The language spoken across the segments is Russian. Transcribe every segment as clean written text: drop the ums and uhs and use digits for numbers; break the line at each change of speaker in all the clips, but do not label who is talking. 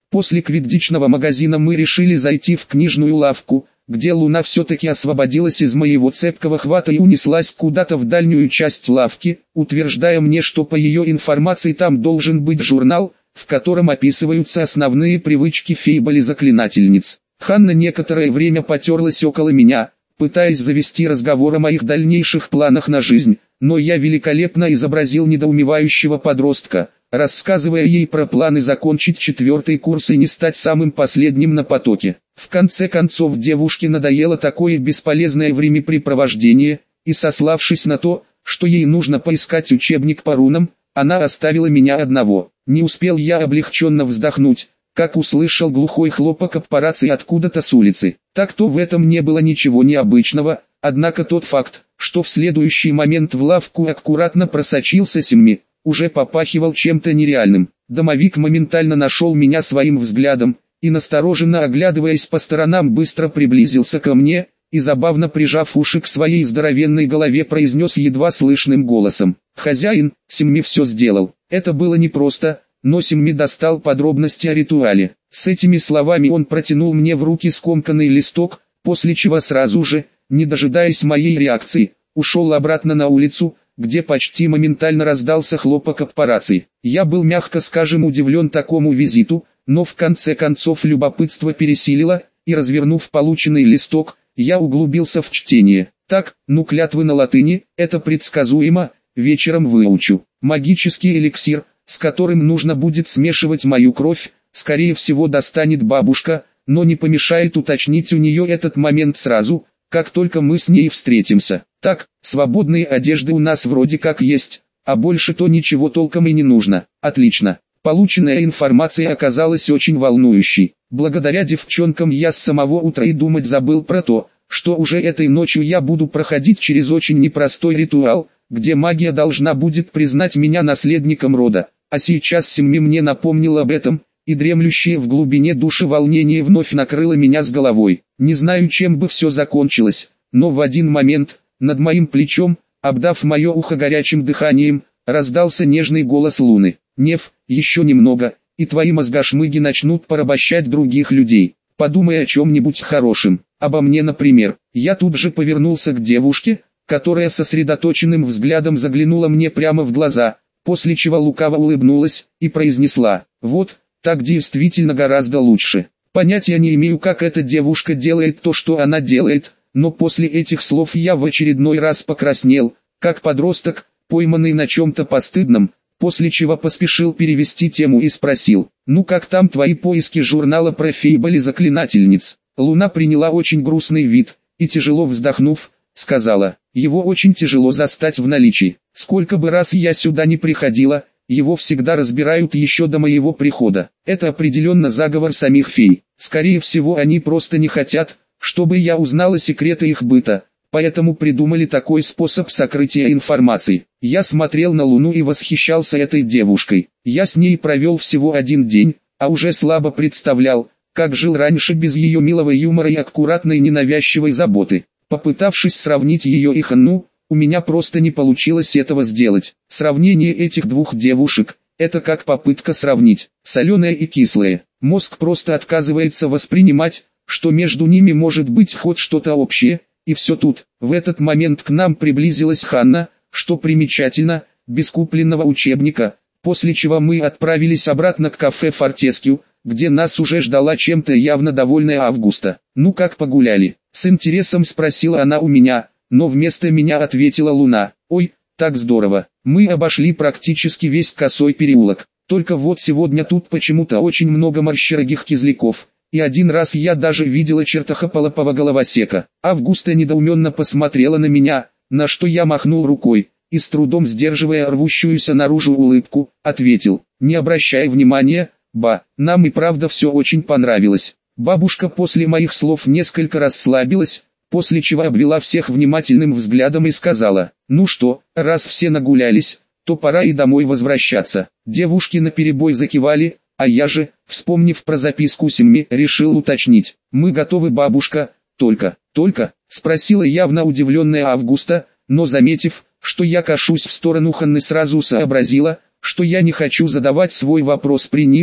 После квиддичного магазина мы решили зайти в книжную лавку, где Луна все-таки освободилась из моего цепкого хвата и унеслась куда-то в дальнюю часть лавки, утверждая мне, что по ее информации там должен быть журнал, в котором описываются основные привычки фейболи-заклинательниц. Ханна некоторое время потерлась около меня, пытаясь завести разговор о моих дальнейших планах на жизнь, но я великолепно изобразил недоумевающего подростка, рассказывая ей про планы закончить 4-й курс и не стать самым последним на потоке. В конце концов девушке надоело такое бесполезное времяпрепровождение, и сославшись на то, что ей нужно поискать учебник по рунам, она оставила меня одного. Не успел я облегченно вздохнуть, как услышал глухой хлопок аппарации откуда-то с улицы. Так-то в этом не было ничего необычного, однако тот факт, что в следующий момент в лавку аккуратно просочился Семми, уже попахивал чем-то нереальным. Домовик моментально нашел меня своим взглядом, и настороженно оглядываясь по сторонам быстро приблизился ко мне, и забавно прижав уши к своей здоровенной голове произнес едва слышным голосом: «Хозяин, Семми все сделал». Это было непросто, но Семми достал подробности о ритуале. С этими словами он протянул мне в руки скомканный листок, после чего сразу же, не дожидаясь моей реакции, ушел обратно на улицу, где почти моментально раздался хлопок аппарации. Я был, мягко скажем, удивлен такому визиту, но в конце концов любопытство пересилило, и развернув полученный листок, я углубился в чтение. Так, клятвы на латыни, это предсказуемо, вечером выучу. Магический эликсир, с которым нужно будет смешивать мою кровь, скорее всего достанет бабушка, но не помешает уточнить у нее этот момент сразу, как только мы с ней встретимся. Так, свободные одежды у нас вроде как есть, а больше то ничего толком и не нужно. Отлично. Полученная информация оказалась очень волнующей. Благодаря девчонкам я с самого утра и думать забыл про то, что уже этой ночью я буду проходить через очень непростой ритуал, где магия должна будет признать меня наследником рода. А сейчас Семми мне напомнил об этом, и дремлющее в глубине души волнение вновь накрыло меня с головой. Не знаю, чем бы все закончилось, но в один момент, над моим плечом, обдав мое ухо горячим дыханием, раздался нежный голос Луны: «Нев, еще немного, и твои мозгошмыги начнут порабощать других людей. Подумай о чем-нибудь хорошем, обо мне, например». Я тут же повернулся к девушке, которая сосредоточенным взглядом заглянула мне прямо в глаза, после чего лукаво улыбнулась и произнесла: «Вот, так действительно гораздо лучше». Понятия не имею, как эта девушка делает то, что она делает, но после этих слов я в очередной раз покраснел, как подросток, пойманный на чем-то постыдном, после чего поспешил перевести тему и спросил: «Ну как там твои поиски журнала про фейболи-заклинательниц?» Луна приняла очень грустный вид, и тяжело вздохнув, сказала: «Его очень тяжело застать в наличии. Сколько бы раз я сюда не приходила, его всегда разбирают еще до моего прихода. Это определенно заговор самих фей. Скорее всего, они просто не хотят, чтобы я узнала секреты их быта, поэтому придумали такой способ сокрытия информации». Я смотрел на Луну и восхищался этой девушкой. Я с ней провел всего один день, а уже слабо представлял, как жил раньше без ее милого юмора и аккуратной ненавязчивой заботы. Попытавшись сравнить ее и Ханну, у меня просто не получилось этого сделать. Сравнение этих двух девушек – это как попытка сравнить соленое и кислое. Мозг просто отказывается воспринимать, что между ними может быть хоть что-то общее, и все тут. В этот момент к нам приблизилась Ханна, что примечательно, без купленного учебника, после чего мы отправились обратно к кафе «Фортескью», где нас уже ждала чем-то явно довольная Августа. «Ну как погуляли?» — с интересом спросила она у меня, но вместо меня ответила Луна: «Ой, так здорово. Мы обошли практически весь Косой переулок. Только вот сегодня тут почему-то очень много морщерогих кизляков, и один раз я даже видела чертохополопого головосека». Августа недоуменно посмотрела на меня, на что я махнул рукой, и с трудом сдерживая рвущуюся наружу улыбку, ответил: «Не обращай внимания, ба, нам и правда все очень понравилось». Бабушка после моих слов несколько расслабилась, после чего обвела всех внимательным взглядом и сказала: «Ну что, раз все нагулялись, то пора и домой возвращаться». Девушки наперебой закивали, а я же, вспомнив про записку Семми, решил уточнить: «Мы готовы, бабушка, только?» Спросила явно удивленная Августа, но заметив, что я кашусь в сторону Ханны, сразу сообразила, что я не хочу задавать свой вопрос при них,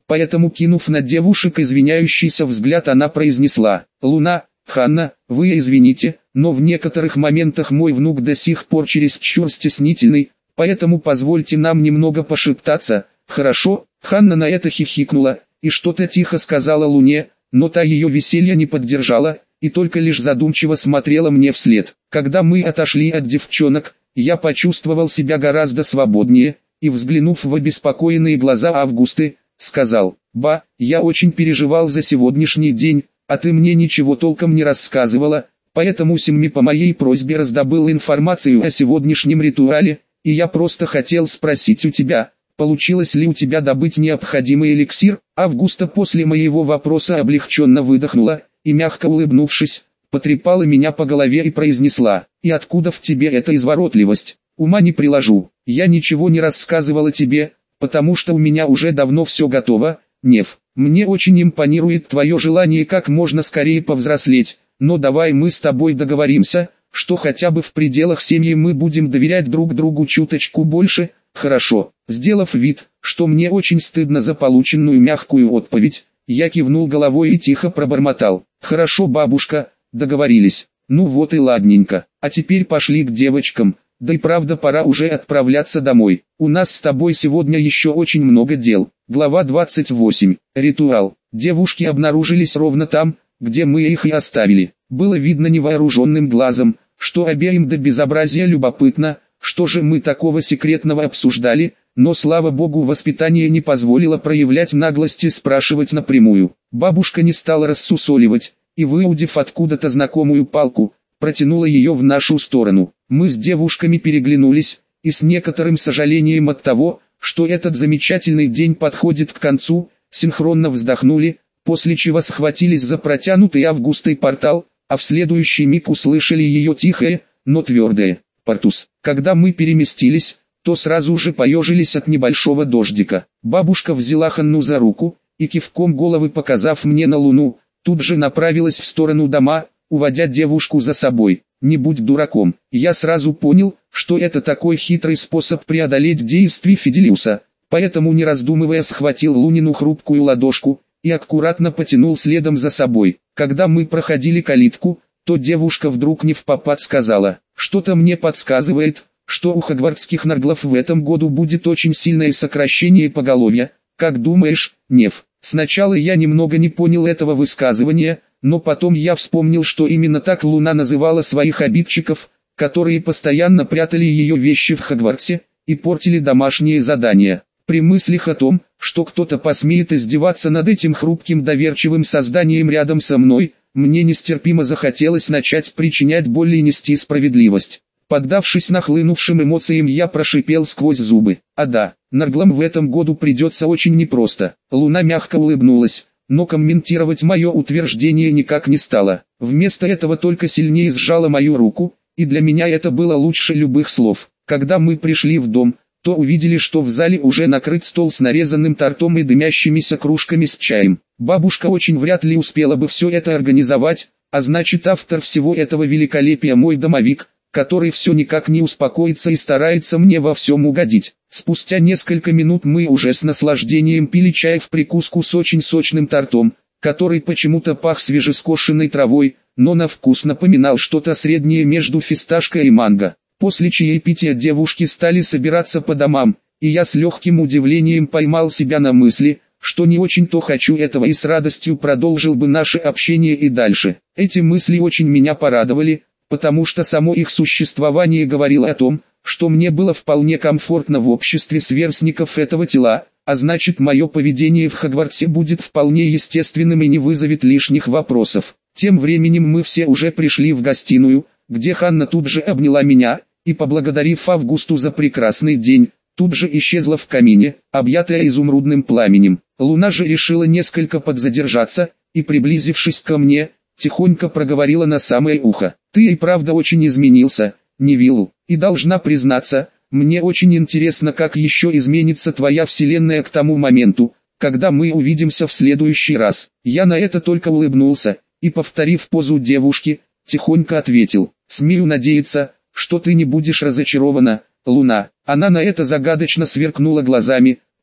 Поэтому, кинув на девушек извиняющийся взгляд, она произнесла: «Луна, Ханна, вы извините, но в некоторых моментах мой внук до сих пор чересчур стеснительный, поэтому позвольте нам немного пошептаться, хорошо?» Ханна на это хихикнула и что-то тихо сказала Луне, но та ее веселье не поддержала и только лишь задумчиво смотрела мне вслед. Когда мы отошли от девчонок, я почувствовал себя гораздо свободнее и, взглянув в обеспокоенные глаза Августы, сказал: «Ба, я очень переживал за сегодняшний день, а ты мне ничего толком не рассказывала, поэтому Симми по моей просьбе раздобыл информацию о сегодняшнем ритуале, и я просто хотел спросить у тебя, получилось ли у тебя добыть необходимый эликсир?» Августа после моего вопроса облегченно выдохнула и, мягко улыбнувшись, потрепала меня по голове и произнесла: «И откуда в тебе эта изворотливость? Ума не приложу, я ничего не рассказывала тебе, потому что у меня уже давно все готово, Нев. Мне очень импонирует твое желание как можно скорее повзрослеть, но давай мы с тобой договоримся, что хотя бы в пределах семьи мы будем доверять друг другу чуточку больше, хорошо?» Сделав вид, что мне очень стыдно за полученную мягкую отповедь, я кивнул головой и тихо пробормотал: «Хорошо, бабушка, договорились. Ну вот и ладненько, а теперь пошли к девочкам, да и правда пора уже отправляться домой. У нас с тобой сегодня еще очень много дел». Глава 28. Ритуал. Девушки обнаружились ровно там, где мы их и оставили. Было видно невооруженным глазом, что обеим до безобразия любопытно, что же мы такого секретного обсуждали, но слава богу воспитание не позволило проявлять наглости и спрашивать напрямую. Бабушка не стала рассусоливать, и, выудив откуда-то знакомую палку, протянула ее в нашу сторону. Мы с девушками переглянулись, и с некоторым сожалением от того, что этот замечательный день подходит к концу, синхронно вздохнули, после чего схватились за протянутый Августой портал, а в следующий миг услышали ее тихое, но твердое: «Портус». Когда мы переместились, то сразу же поежились от небольшого дождика. Бабушка взяла Ханну за руку и, кивком головы показав мне на Луну, тут же направилась в сторону дома, уводя девушку за собой. Не будь дураком, я сразу понял, что это такой хитрый способ преодолеть действие Фиделиуса, поэтому не раздумывая схватил Лунину хрупкую ладошку и аккуратно потянул следом за собой. Когда мы проходили калитку, то девушка вдруг невпопад сказала: «Что-то мне подсказывает, что у хогвартских нарглов в этом году будет очень сильное сокращение поголовья. Как думаешь, Нев?» Сначала я немного не понял этого высказывания, но потом я вспомнил, что именно так Луна называла своих обидчиков, которые постоянно прятали ее вещи в Хогвартсе и портили домашние задания. При мыслях о том, что кто-то посмеет издеваться над этим хрупким доверчивым созданием рядом со мной, мне нестерпимо захотелось начать причинять боль и нести справедливость. Поддавшись нахлынувшим эмоциям, я прошипел сквозь зубы: «А да, нарглам в этом году придется очень непросто». Луна мягко улыбнулась, но комментировать мое утверждение никак не стала. Вместо этого только сильнее сжала мою руку, и для меня это было лучше любых слов. Когда мы пришли в дом, то увидели, что в зале уже накрыт стол с нарезанным тортом и дымящимися кружками с чаем. Бабушка очень вряд ли успела бы все это организовать, а значит автор всего этого великолепия мой домовик, который все никак не успокоится и старается мне во всем угодить. Спустя несколько минут мы уже с наслаждением пили чай в прикуску с очень сочным тортом, который почему-то пах свежескошенной травой, но на вкус напоминал что-то среднее между фисташкой и манго. После чаепития девушки стали собираться по домам, и я с легким удивлением поймал себя на мысли, что не очень-то хочу этого и с радостью продолжил бы наше общение и дальше. Эти мысли очень меня порадовали, потому что само их существование говорило о том, что мне было вполне комфортно в обществе сверстников этого тела, а значит мое поведение в Хогвартсе будет вполне естественным и не вызовет лишних вопросов. Тем временем мы все уже пришли в гостиную, где Ханна тут же обняла меня, и, поблагодарив Августу за прекрасный день, тут же исчезла в камине, объятая изумрудным пламенем. Луна же решила несколько подзадержаться, и, приблизившись ко мне, тихонько проговорила на самое ухо: «Ты и правда очень изменился, Невилл, и должна признаться, мне очень интересно, как еще изменится твоя вселенная к тому моменту, когда мы увидимся в следующий раз». Я на это только улыбнулся, и, повторив позу девушки, тихонько ответил: «Смею надеяться, что ты не будешь разочарована, Луна». Она на это загадочно сверкнула глазами,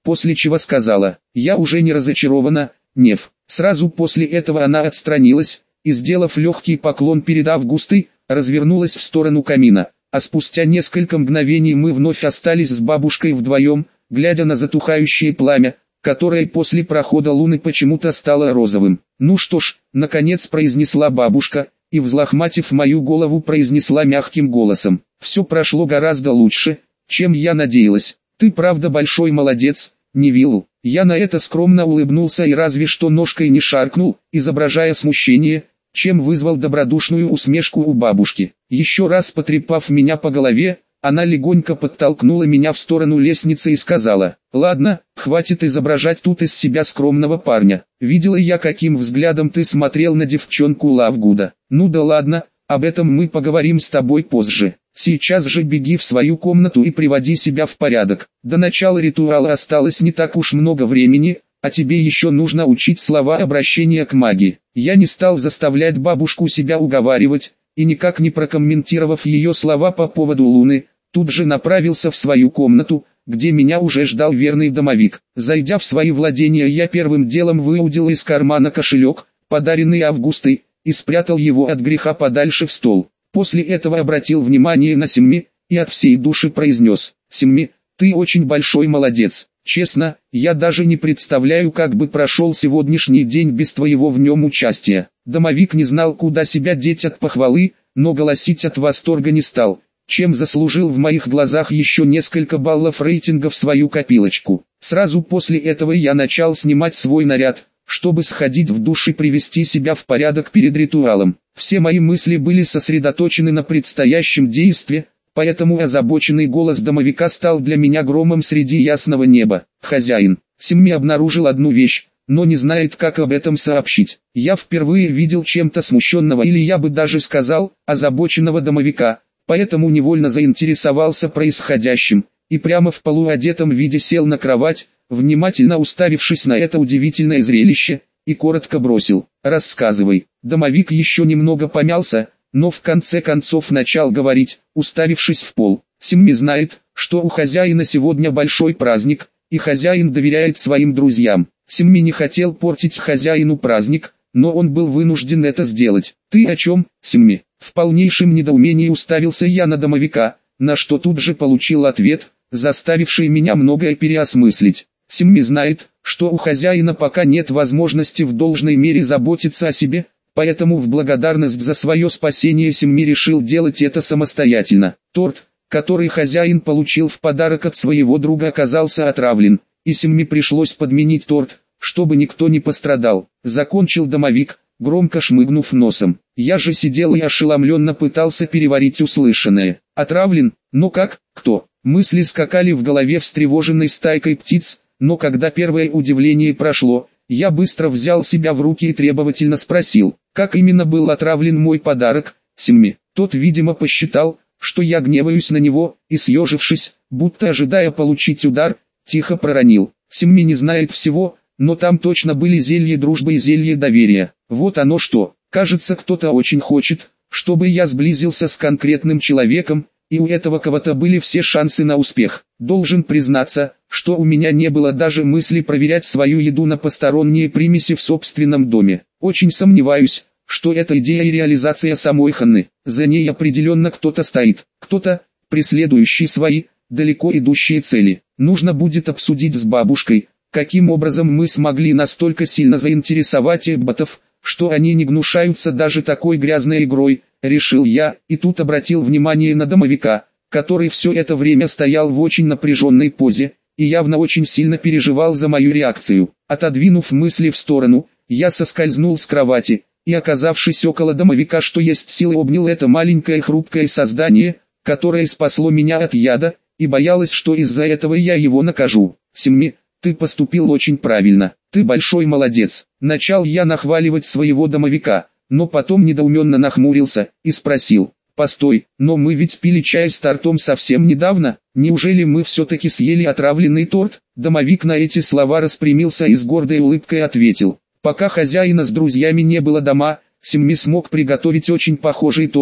после чего сказала: «Я уже не разочарована, Нев». Сразу после этого она отстранилась, и, сделав легкий поклон перед Августой, развернулась в сторону камина, а спустя несколько мгновений мы вновь остались с бабушкой вдвоем, глядя на затухающее пламя, которое после прохода луны почему-то стало розовым. «Ну что ж», наконец произнесла бабушка, и, взлохматив мою голову, произнесла мягким голосом: «Все прошло гораздо лучше, чем я надеялась. Ты правда большой молодец, Невилл». Я на это скромно улыбнулся и разве что ножкой не шаркнул, изображая смущение, чем вызвал добродушную усмешку у бабушки. Еще раз потрепав меня по голове, она легонько подтолкнула меня в сторону лестницы и сказала: «Ладно, хватит изображать тут из себя скромного парня. Видела я, каким взглядом ты смотрел на девчонку Лавгуда. Ну да ладно, об этом мы поговорим с тобой позже. Сейчас же беги в свою комнату и приводи себя в порядок. До начала ритуала осталось не так уж много времени, а тебе еще нужно учить слова обращения к магии». Я не стал заставлять бабушку себя уговаривать, и никак не прокомментировав ее слова по поводу луны, тут же направился в свою комнату, где меня уже ждал верный домовик. Зайдя в свои владения, я первым делом выудил из кармана кошелек, подаренный Августой, и спрятал его от греха подальше в стол. После этого обратил внимание на Семми, и от всей души произнес: «Семми, ты очень большой молодец. Честно, я даже не представляю, как бы прошел сегодняшний день без твоего в нем участия». Домовик не знал, куда себя деть от похвалы, но голосить от восторга не стал, чем заслужил в моих глазах еще несколько баллов рейтинга в свою копилочку. Сразу после этого я начал снимать свой наряд, чтобы сходить в душ и привести себя в порядок перед ритуалом. Все мои мысли были сосредоточены на предстоящем действии, поэтому озабоченный голос домовика стал для меня громом среди ясного неба. «Хозяин, Семми обнаружил одну вещь, но не знает, как об этом сообщить». Я впервые видел чем-то смущенного, или я бы даже сказал, озабоченного домовика, поэтому невольно заинтересовался происходящим, и прямо в полуодетом виде сел на кровать, внимательно уставившись на это удивительное зрелище, и коротко бросил: «Рассказывай». Домовик еще немного помялся, но в конце концов начал говорить, уставившись в пол. «Семми знает, что у хозяина сегодня большой праздник, и хозяин доверяет своим друзьям. Семми не хотел портить хозяину праздник, но он был вынужден это сделать». «Ты о чем, Семми?» В полнейшем недоумении уставился я на домовика, на что тут же получил ответ, заставивший меня многое переосмыслить. «Семми знает, что у хозяина пока нет возможности в должной мере заботиться о себе, поэтому в благодарность за свое спасение Семми решил делать это самостоятельно. Торт, который хозяин получил в подарок от своего друга, оказался отравлен, и Семми пришлось подменить торт, чтобы никто не пострадал», — закончил домовик, громко шмыгнув носом. Я же сидел и ошеломленно пытался переварить услышанное. «Отравлен? Но как? Кто?» Мысли скакали в голове встревоженной стайкой птиц, но когда первое удивление прошло, я быстро взял себя в руки и требовательно спросил: «Как именно был отравлен мой подарок, Семми?» Тот, видимо, посчитал, что я гневаюсь на него, и, съежившись, будто ожидая получить удар, тихо проронил: «Семми не знает всего, но там точно были зелье дружбы и зелье доверия. Вот оно что. Кажется, кто-то очень хочет, чтобы я сблизился с конкретным человеком, и у этого кого-то были все шансы на успех. Должен признаться, что у меня не было даже мысли проверять свою еду на посторонние примеси в собственном доме. Очень сомневаюсь, что эта идея и реализация самой Ханны. За ней определенно кто-то стоит, кто-то, преследующий свои, далеко идущие цели. Нужно будет обсудить с бабушкой, каким образом мы смогли настолько сильно заинтересовать эбботов, что они не гнушаются даже такой грязной игрой, решил я, и тут обратил внимание на домовика, который все это время стоял в очень напряженной позе, и явно очень сильно переживал за мою реакцию. Отодвинув мысли в сторону, я соскользнул с кровати, и, оказавшись около домовика, что есть силы, обнял это маленькое хрупкое создание, которое спасло меня от яда, и боялась, что из-за этого я его накажу. «Семми, ты поступил очень правильно, ты большой молодец». Начал я нахваливать своего домовика, но потом недоуменно нахмурился и спросил: «Постой, но мы ведь пили чай с тортом совсем недавно, неужели мы все-таки съели отравленный торт?» Домовик на эти слова распрямился и с гордой улыбкой ответил: «Пока хозяина с друзьями не было дома, Семми смог приготовить очень похожий торт,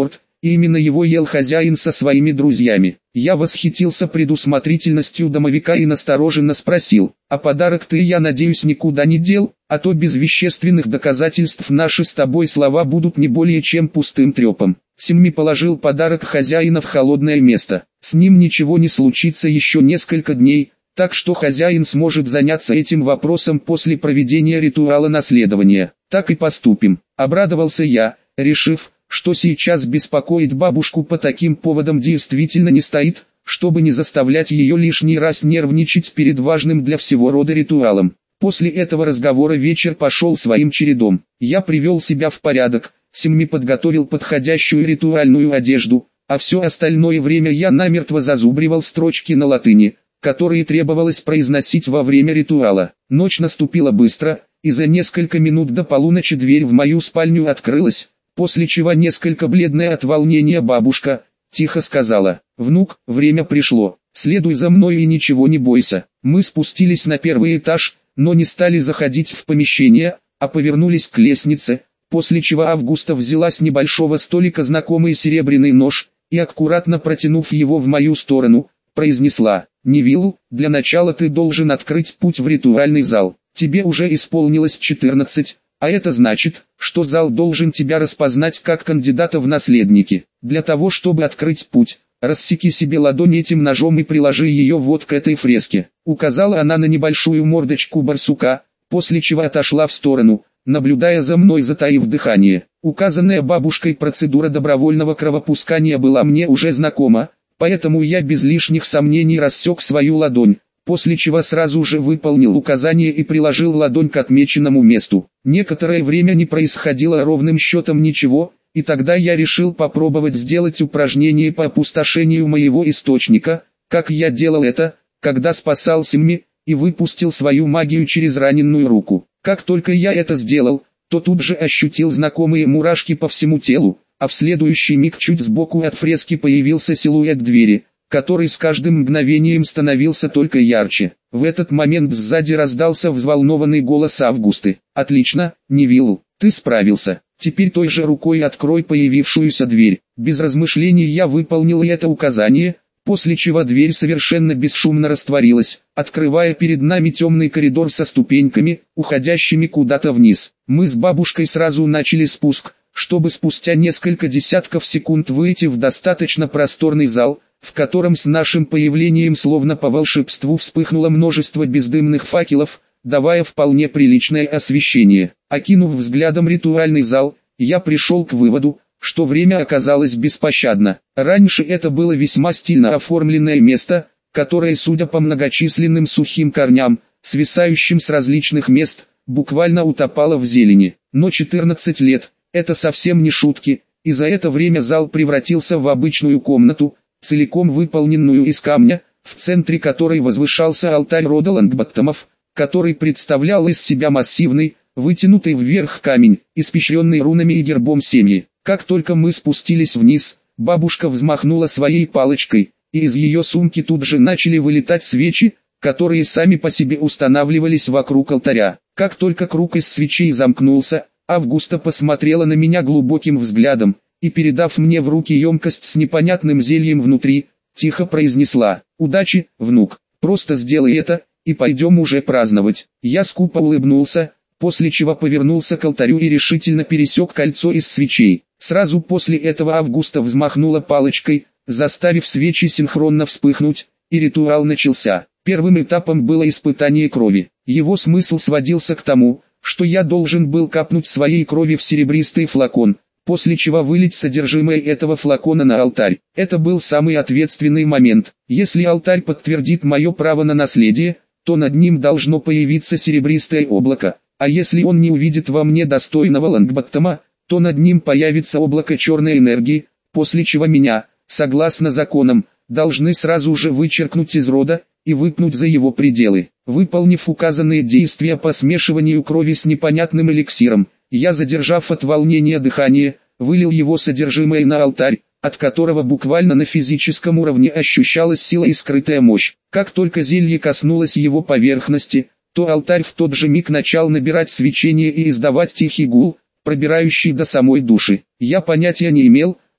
и именно его ел хозяин со своими друзьями. Я восхитился предусмотрительностью домовика и настороженно спросил: «А подарок ты, я надеюсь, никуда не дел, а то без вещественных доказательств наши с тобой слова будут не более чем пустым трепом». Симми положил подарок хозяина в холодное место. С ним ничего не случится еще несколько дней, так что хозяин сможет заняться этим вопросом после проведения ритуала наследования. Так и поступим. Обрадовался я, решив, что сейчас беспокоить бабушку по таким поводам действительно не стоит, чтобы не заставлять ее лишний раз нервничать перед важным для всего рода ритуалом. После этого разговора вечер пошел своим чередом. Я привел себя в порядок, Симми подготовил подходящую ритуальную одежду, а все остальное время я намертво зазубривал строчки на латыни, которые требовалось произносить во время ритуала. Ночь наступила быстро, и за несколько минут до полуночи дверь в мою спальню открылась, после чего несколько бледная от волнения бабушка тихо сказала: «Внук, время пришло, следуй за мной и ничего не бойся». Мы спустились на первый этаж, но не стали заходить в помещение, а повернулись к лестнице, после чего Августа взяла с небольшого столика знакомый серебряный нож, и аккуратно протянув его в мою сторону, произнесла: «Невилл, для начала ты должен открыть путь в ритуальный зал. Тебе уже исполнилось 14, а это значит, что зал должен тебя распознать как кандидата в наследники. Для того, чтобы открыть путь, рассеки себе ладонь этим ножом и приложи ее вот к этой фреске». Указала она на небольшую мордочку барсука, после чего отошла в сторону, наблюдая за мной, затаив дыхание. Указанная бабушкой процедура добровольного кровопускания была мне уже знакома, поэтому я без лишних сомнений рассек свою ладонь, после чего сразу же выполнил указание и приложил ладонь к отмеченному месту. Некоторое время не происходило ровным счетом ничего, и тогда я решил попробовать сделать упражнение по опустошению моего источника, как я делал это, когда спасал Симми, и выпустил свою магию через раненую руку. Как только я это сделал, то тут же ощутил знакомые мурашки по всему телу, а в следующий миг чуть сбоку от фрески появился силуэт двери, который с каждым мгновением становился только ярче. В этот момент сзади раздался взволнованный голос Августы: «Отлично, Невилл, ты справился. Теперь той же рукой открой появившуюся дверь». Без размышлений я выполнил это указание, после чего дверь совершенно бесшумно растворилась, открывая перед нами темный коридор со ступеньками, уходящими куда-то вниз. Мы с бабушкой сразу начали спуск, чтобы спустя несколько десятков секунд выйти в достаточно просторный зал, в котором с нашим появлением словно по волшебству вспыхнуло множество бездымных факелов, давая вполне приличное освещение. Окинув взглядом ритуальный зал, я пришел к выводу, что время оказалось беспощадно. Раньше это было весьма стильно оформленное место, которое, судя по многочисленным сухим корням, свисающим с различных мест, буквально утопало в зелени. Но 14 лет – это совсем не шутки, и за это время зал превратился в обычную комнату, целиком выполненную из камня, в центре которой возвышался алтарь рода Лонгботтомов, который представлял из себя массивный, вытянутый вверх камень, испещренный рунами и гербом семьи. Как только мы спустились вниз, бабушка взмахнула своей палочкой, и из ее сумки тут же начали вылетать свечи, которые сами по себе устанавливались вокруг алтаря. Как только круг из свечей замкнулся, Августа посмотрела на меня глубоким взглядом, и, передав мне в руки емкость с непонятным зельем внутри, тихо произнесла: «Удачи, внук, просто сделай это, и пойдем уже праздновать». Я скупо улыбнулся, после чего повернулся к алтарю и решительно пересек кольцо из свечей. Сразу после этого Августа взмахнула палочкой, заставив свечи синхронно вспыхнуть, и ритуал начался. Первым этапом было испытание крови. Его смысл сводился к тому, что я должен был капнуть своей крови в серебристый флакон, после чего вылить содержимое этого флакона на алтарь. Это был самый ответственный момент. Если алтарь подтвердит мое право на наследие, то над ним должно появиться серебристое облако, а если он не увидит во мне достойного Лонгботтома, то над ним появится облако черной энергии, после чего меня, согласно законам, должны сразу же вычеркнуть из рода и выпнуть за его пределы. Выполнив указанные действия по смешиванию крови с непонятным эликсиром, я, задержав от волнения дыхание, вылил его содержимое на алтарь, от которого буквально на физическом уровне ощущалась сила и скрытая мощь. Как только зелье коснулось его поверхности, то алтарь в тот же миг начал набирать свечение и издавать тихий гул, пробирающий до самой души. Я понятия не имел,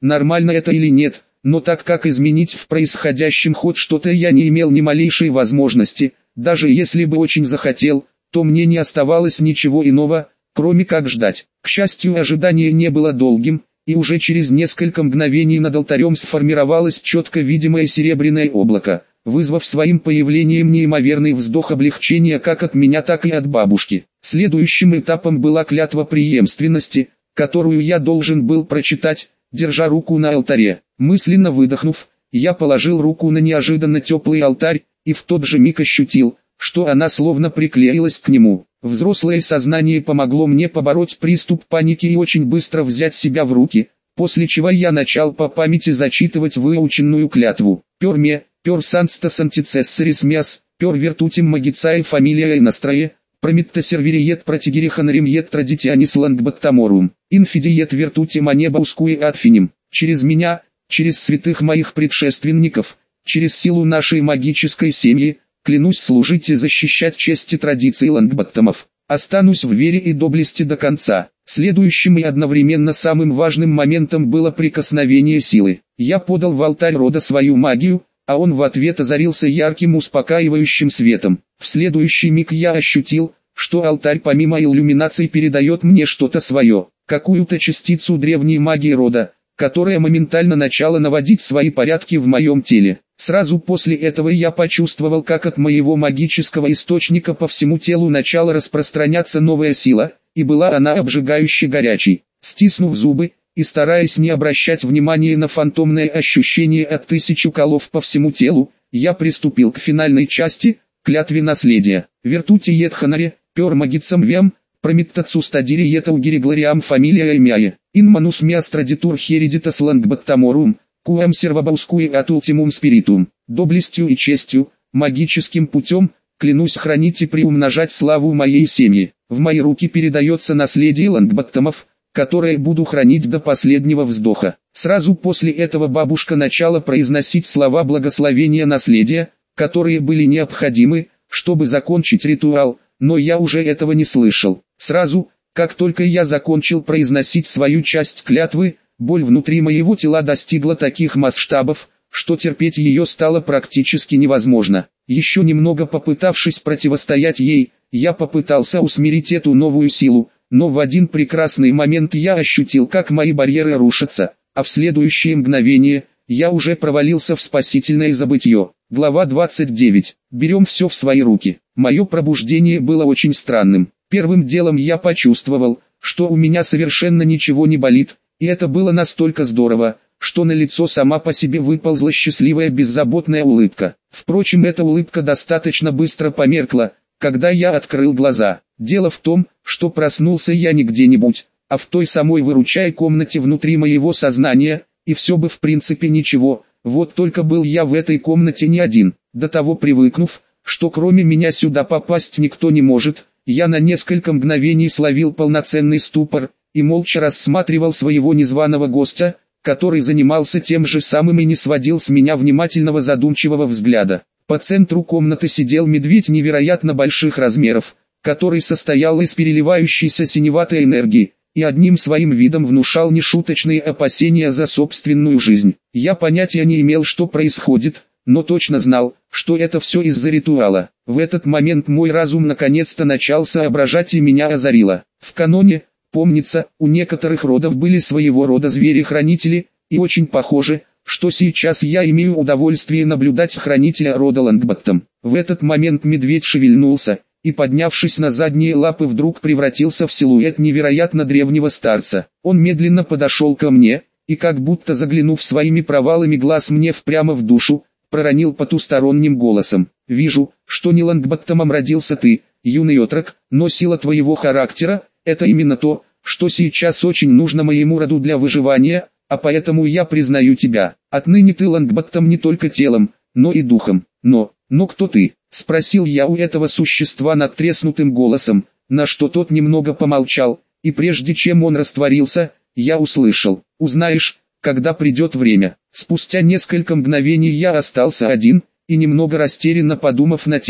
нормально это или нет, но так как изменить в происходящем хоть что-то я не имел ни малейшей возможности, даже если бы очень захотел, то мне не оставалось ничего иного, кроме как ждать. К счастью, ожидание не было долгим, и уже через несколько мгновений над алтарем сформировалось четко видимое серебряное облако, вызвав своим появлением неимоверный вздох облегчения как от меня, так и от бабушки. Следующим этапом была клятва преемственности, которую я должен был прочитать, держа руку на алтаре. Мысленно выдохнув, я положил руку на неожиданно теплый алтарь, и в тот же миг ощутил, что она словно приклеилась к нему. Взрослое сознание помогло мне побороть приступ паники и очень быстро взять себя в руки, после чего я начал по памяти зачитывать выученную клятву. Перме, пер санстас антицессорис мяс, пер вертутим магицаe фамилия инострае, промитта сервериет протигериханаримьет традитианис лангбаттаморум, инфидиет вертутим анебаускуи адфиним. Через меня, через святых моих предшественников, через силу нашей магической семьи, клянусь служить и защищать честь и традиции лангбаттамов. Останусь в вере и доблести до конца. Следующим и одновременно самым важным моментом было прикосновение силы. Я подал в алтарь рода свою магию, а он в ответ озарился ярким успокаивающим светом. В следующий миг я ощутил, что алтарь помимо иллюминации передает мне что-то свое, какую-то частицу древней магии рода, которая моментально начала наводить свои порядки в моем теле. Сразу после этого я почувствовал, как от моего магического источника по всему телу начала распространяться новая сила, и была она обжигающе горячей. Стиснув зубы, и стараясь не обращать внимания на фантомное ощущение от 1000 уколов по всему телу, я приступил к финальной части, клятве наследия. Вертути едханаре, пер магицам вем, промиттацу стадири етаугири глориам фамилия имяе, ин манус миастрадитур херидитас лангбаттаморум, куам сервабаускуи от ултимум спиритум. Доблестью и честью, магическим путем, клянусь хранить и приумножать славу моей семьи. В мои руки передается наследие лангбаттамов, которое буду хранить до последнего вздоха. Сразу после этого бабушка начала произносить слова благословения наследия, которые были необходимы, чтобы закончить ритуал, но я уже этого не слышал. Сразу, как только я закончил произносить свою часть клятвы, боль внутри моего тела достигла таких масштабов, что терпеть ее стало практически невозможно. Еще немного попытавшись противостоять ей, я попытался усмирить эту новую силу, но в один прекрасный момент я ощутил, как мои барьеры рушатся, а в следующее мгновение, я уже провалился в спасительное забытье. Глава 29. Берем все в свои руки. Мое пробуждение было очень странным. Первым делом я почувствовал, что у меня совершенно ничего не болит, и это было настолько здорово, что на лицо сама по себе выползла счастливая беззаботная улыбка. Впрочем, эта улыбка достаточно быстро померкла, когда я открыл глаза. Дело в том, что проснулся я не где-нибудь, а в той самой выручай комнате внутри моего сознания, и все бы в принципе ничего, вот только был я в этой комнате не один. До того привыкнув, что кроме меня сюда попасть никто не может, я на несколько мгновений словил полноценный ступор, и молча рассматривал своего незваного гостя, который занимался тем же самым и не сводил с меня внимательного задумчивого взгляда. По центру комнаты сидел медведь невероятно больших размеров, который состоял из переливающейся синеватой энергии, и одним своим видом внушал нешуточные опасения за собственную жизнь. Я понятия не имел, что происходит, но точно знал, что это все из-за ритуала. В этот момент мой разум наконец-то начал соображать и меня озарило. В каноне, помнится, у некоторых родов были своего рода звери-хранители, и очень похоже, что сейчас я имею удовольствие наблюдать хранителя рода Лангбаттам. В этот момент медведь шевельнулся, и поднявшись на задние лапы вдруг превратился в силуэт невероятно древнего старца. Он медленно подошел ко мне, и как будто заглянув своими провалами глаз мне прямо в душу, проронил потусторонним голосом: «Вижу, что не Лангбаттамом родился ты, юный отрок, но сила твоего характера – это именно то, что сейчас очень нужно моему роду для выживания, а поэтому я признаю тебя. Отныне ты Лангбаттам не только телом, но и духом. Но кто ты?» – спросил я у этого существа надтреснутым голосом, на что тот немного помолчал, и прежде чем он растворился, я услышал: «Узнаешь, когда придет время». Спустя несколько мгновений я остался один, и немного растерянно подумав на тему,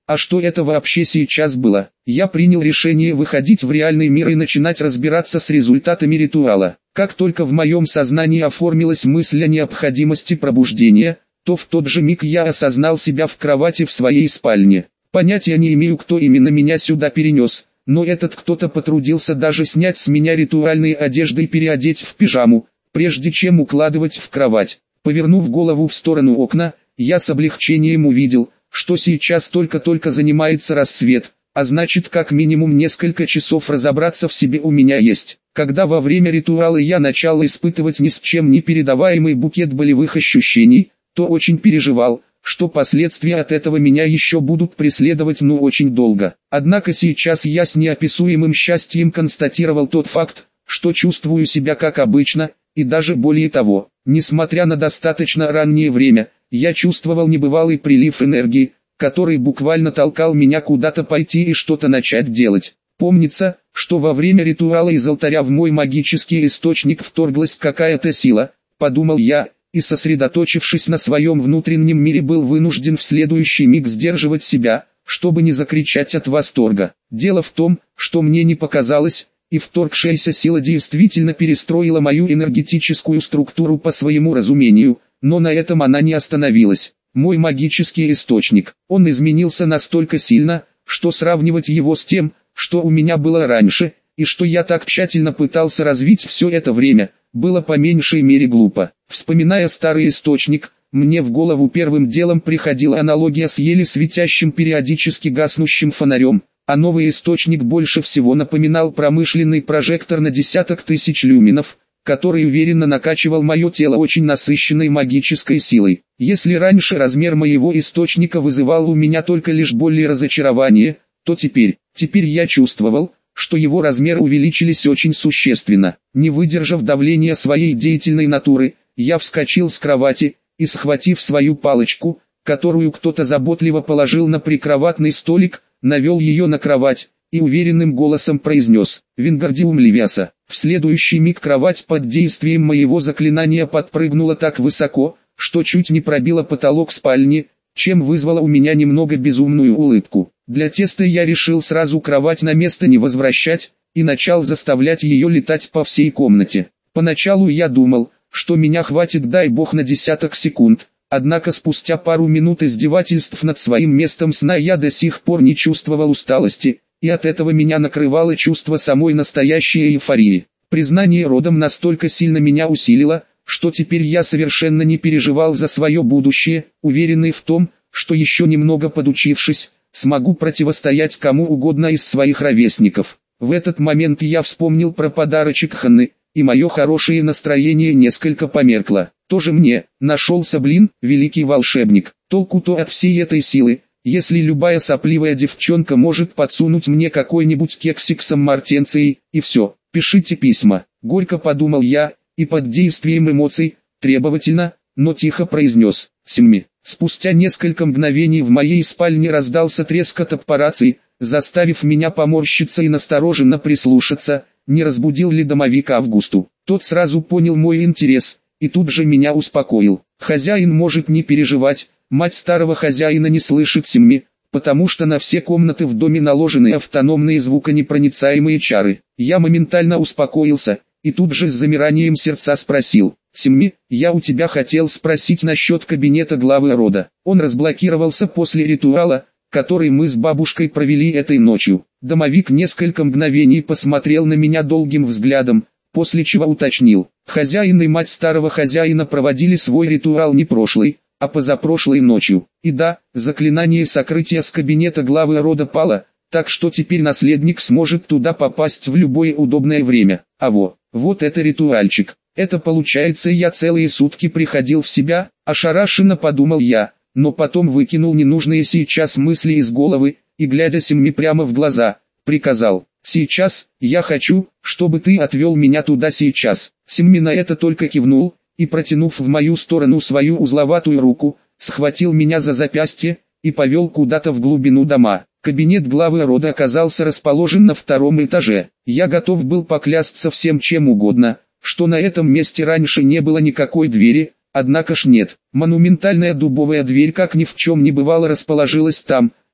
А что это вообще сейчас было? Я принял решение выходить в реальный мир и начинать разбираться с результатами ритуала. Как только в моем сознании оформилась мысль о необходимости пробуждения, то в тот же миг я осознал себя в кровати в своей спальне. Понятия не имею, кто именно меня сюда перенес, но этот кто-то потрудился даже снять с меня ритуальные одежды и переодеть в пижаму, прежде чем укладывать в кровать. Повернув голову в сторону окна, я с облегчением увидел, что сейчас только-только занимается рассвет, а значит как минимум несколько часов разобраться в себе у меня есть. Когда во время ритуала я начал испытывать ни с чем не передаваемый букет болевых ощущений, то очень переживал, что последствия от этого меня еще будут преследовать очень долго. Однако сейчас я с неописуемым счастьем констатировал тот факт, что чувствую себя как обычно, и даже более того, несмотря на достаточно раннее время, я чувствовал небывалый прилив энергии, который буквально толкал меня куда-то пойти и что-то начать делать. Помнится, что во время ритуала из алтаря в мой магический источник вторглась какая-то сила, подумал я, и сосредоточившись на своем внутреннем мире был вынужден в следующий миг сдерживать себя, чтобы не закричать от восторга. Дело в том, что мне не показалось, и вторгшаяся сила действительно перестроила мою энергетическую структуру по своему разумению, но на этом она не остановилась. Мой магический источник, он изменился настолько сильно, что сравнивать его с тем, что у меня было раньше, и что я так тщательно пытался развить все это время, было по меньшей мере глупо. Вспоминая старый источник, мне в голову первым делом приходила аналогия с еле светящим периодически гаснущим фонарем, а новый источник больше всего напоминал промышленный прожектор на десяток тысяч люминов, который уверенно накачивал мое тело очень насыщенной магической силой. Если раньше размер моего источника вызывал у меня только лишь боль и разочарование, то теперь я чувствовал, что его размеры увеличились очень существенно. Не выдержав давления своей деятельной натуры, я вскочил с кровати и, схватив свою палочку, которую кто-то заботливо положил на прикроватный столик, навел ее на кровать и уверенным голосом произнес «Вингардиум левиаса». В следующий миг кровать под действием моего заклинания подпрыгнула так высоко, что чуть не пробила потолок спальни, чем вызвала у меня немного безумную улыбку. Для теста я решил сразу кровать на место не возвращать, и начал заставлять ее летать по всей комнате. Поначалу я думал, что меня хватит дай бог на десяток секунд, однако спустя пару минут издевательств над своим местом сна я до сих пор не чувствовал усталости, и от этого меня накрывало чувство самой настоящей эйфории. Признание родом настолько сильно меня усилило, что теперь я совершенно не переживал за свое будущее, уверенный в том, что еще немного подучившись, смогу противостоять кому угодно из своих ровесников. В этот момент я вспомнил про подарочек Ханны, и мое хорошее настроение несколько померкло. Тоже мне, нашелся великий волшебник. Толку-то от всей этой силы, если любая сопливая девчонка может подсунуть мне какой-нибудь кексик с мартенцией, и все, пишите письма. Горько подумал я, и под действием эмоций, требовательно, но тихо произнес «Семми». Спустя несколько мгновений в моей спальне раздался трескот аппарации, заставив меня поморщиться и настороженно прислушаться, не разбудил ли домовик Августу. Тот сразу понял мой интерес, и тут же меня успокоил. Хозяин может не переживать, мать старого хозяина не слышит Семми, потому что на все комнаты в доме наложены автономные звуконепроницаемые чары. Я моментально успокоился, и тут же с замиранием сердца спросил: «Семми, я у тебя хотел спросить насчет кабинета главы рода». Он разблокировался после ритуала, который мы с бабушкой провели этой ночью. Домовик несколько мгновений посмотрел на меня долгим взглядом, после чего уточнил: «Хозяин и мать старого хозяина проводили свой ритуал не прошлой, а позапрошлой ночью. И да, заклинание сокрытия с кабинета главы рода пало, так что теперь наследник сможет туда попасть в любое удобное время. А вот это ритуальчик. Это получается, я целые сутки приходил в себя?» Ошарашенно подумал я, но потом выкинул ненужные сейчас мысли из головы, и глядя Семми прямо в глаза, приказал: «Сейчас, я хочу, чтобы ты отвел меня туда сейчас». Семми на это только кивнул, и протянув в мою сторону свою узловатую руку, схватил меня за запястье, и повел куда-то в глубину дома. Кабинет главы рода оказался расположен на втором этаже. Я готов был поклясться всем чем угодно, что на этом месте раньше не было никакой двери, однако ж нет. Монументальная дубовая дверь как ни в чем не бывало расположилась там,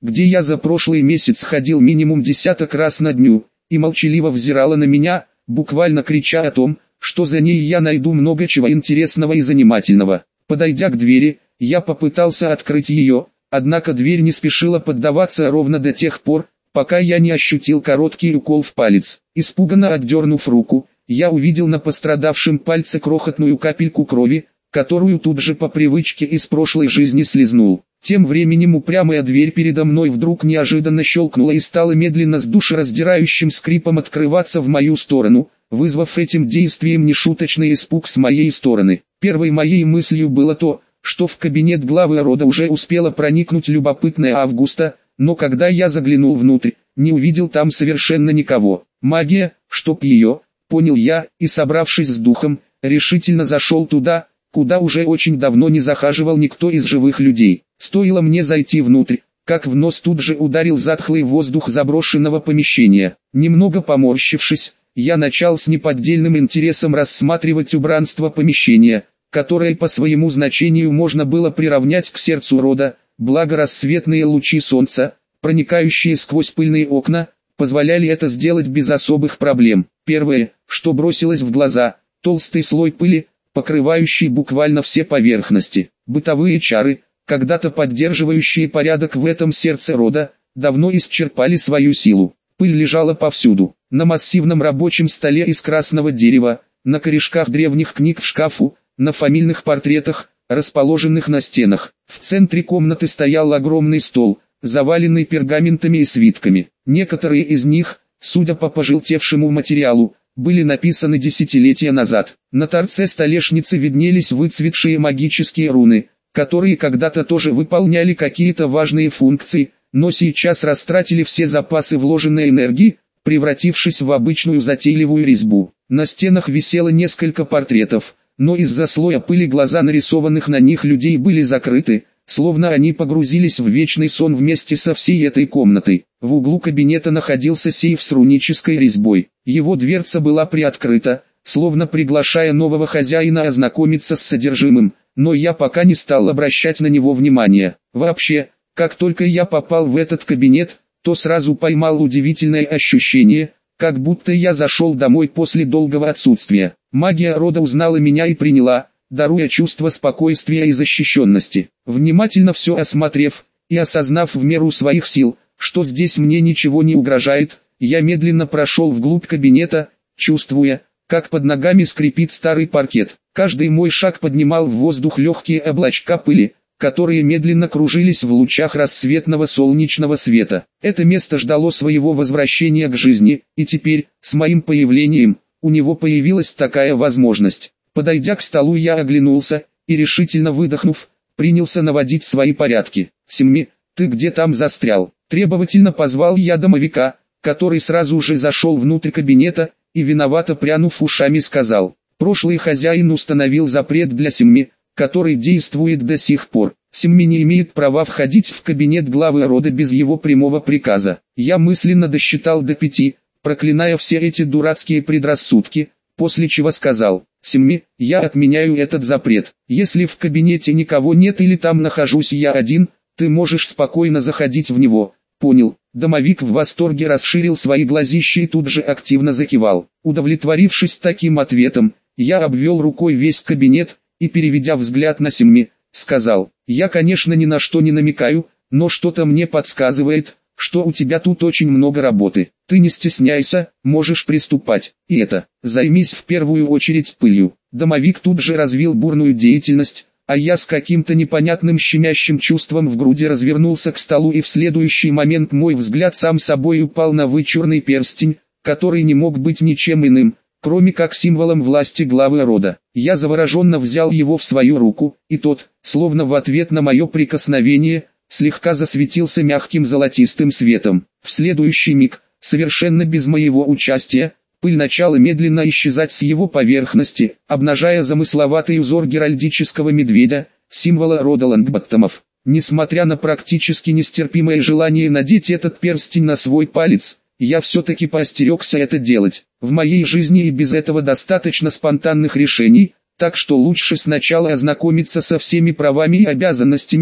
где я за прошлый месяц ходил минимум 10 раз на дню, и молчаливо взирала на меня, буквально крича о том, что за ней я найду много чего интересного и занимательного. Подойдя к двери, я попытался открыть ее, однако дверь не спешила поддаваться ровно до тех пор, пока я не ощутил короткий укол в палец. Испуганно отдернув руку, я увидел на пострадавшем пальце крохотную капельку крови, которую тут же по привычке из прошлой жизни слезнул. Тем временем упрямая дверь передо мной вдруг неожиданно щелкнула и стала медленно с душераздирающим скрипом открываться в мою сторону, вызвав этим действием нешуточный испуг с моей стороны. Первой моей мыслью было то, что в кабинет главы рода уже успела проникнуть любопытная Августа, но когда я заглянул внутрь, не увидел там совершенно никого. Магия, чтоб ее, понял я, и собравшись с духом, решительно зашел туда, куда уже очень давно не захаживал никто из живых людей. Стоило мне зайти внутрь, как в нос тут же ударил затхлый воздух заброшенного помещения. Немного поморщившись, я начал с неподдельным интересом рассматривать убранство помещения, которое по своему значению можно было приравнять к сердцу рода, благо рассветные лучи солнца, проникающие сквозь пыльные окна, позволяли это сделать без особых проблем. Первое, что бросилось в глаза, толстый слой пыли, покрывающий буквально все поверхности. Бытовые чары, когда-то поддерживающие порядок в этом сердце рода, давно исчерпали свою силу. Пыль лежала повсюду, на массивном рабочем столе из красного дерева, на корешках древних книг в шкафу, на фамильных портретах, расположенных на стенах. В центре комнаты стоял огромный стол, заваленный пергаментами и свитками. Некоторые из них, судя по пожелтевшему материалу, были написаны десятилетия назад. На торце столешницы виднелись выцветшие магические руны, которые когда-то тоже выполняли какие-то важные функции, но сейчас растратили все запасы вложенной энергии, превратившись в обычную затейливую резьбу. На стенах висело несколько портретов, но из-за слоя пыли глаза нарисованных на них людей были закрыты, словно они погрузились в вечный сон вместе со всей этой комнатой. В углу кабинета находился сейф с рунической резьбой. Его дверца была приоткрыта, словно приглашая нового хозяина ознакомиться с содержимым, но я пока не стал обращать на него внимания. Вообще, как только я попал в этот кабинет, то сразу поймал удивительное ощущение, как будто я зашел домой после долгого отсутствия. Магия рода узнала меня и приняла, даруя чувство спокойствия и защищенности. Внимательно все осмотрев, и осознав в меру своих сил, что здесь мне ничего не угрожает, я медленно прошел вглубь кабинета, чувствуя, как под ногами скрипит старый паркет. Каждый мой шаг поднимал в воздух легкие облачка пыли, которые медленно кружились в лучах рассветного солнечного света. Это место ждало своего возвращения к жизни, и теперь, с моим появлением, у него появилась такая возможность. Подойдя к столу, я оглянулся, и решительно выдохнув, принялся наводить свои порядки. «Семми, ты где там застрял?» Требовательно позвал я домовика, который сразу же зашел внутрь кабинета, и виновато прянув ушами сказал: «Прошлый хозяин установил запрет для Семми, который действует до сих пор. Семми не имеет права входить в кабинет главы рода без его прямого приказа». Я мысленно досчитал до 5, проклиная все эти дурацкие предрассудки, после чего сказал: «Семми, я отменяю этот запрет. Если в кабинете никого нет или там нахожусь я один, ты можешь спокойно заходить в него». «Понял». Домовик в восторге расширил свои глазища и тут же активно закивал. Удовлетворившись таким ответом, я обвел рукой весь кабинет, и переведя взгляд на Семми, сказал: «Я, конечно, ни на что не намекаю, но что-то мне подсказывает, что у тебя тут очень много работы. Ты не стесняйся, можешь приступать. И это, займись в первую очередь пылью». Домовик тут же развил бурную деятельность, а я с каким-то непонятным щемящим чувством в груди развернулся к столу, и в следующий момент мой взгляд сам собой упал на вычурный перстень, который не мог быть ничем иным, кроме как символом власти главы рода. Я завороженно взял его в свою руку, и тот, словно в ответ на мое прикосновение, слегка засветился мягким золотистым светом. В следующий миг, совершенно без моего участия, пыль начала медленно исчезать с его поверхности, обнажая замысловатый узор геральдического медведя, символа рода Лонгботтомов. Несмотря на практически нестерпимое желание надеть этот перстень на свой палец, я все-таки поостерегся это делать. В моей жизни и без этого достаточно спонтанных решений, так что лучше сначала ознакомиться со всеми правами и обязанностями,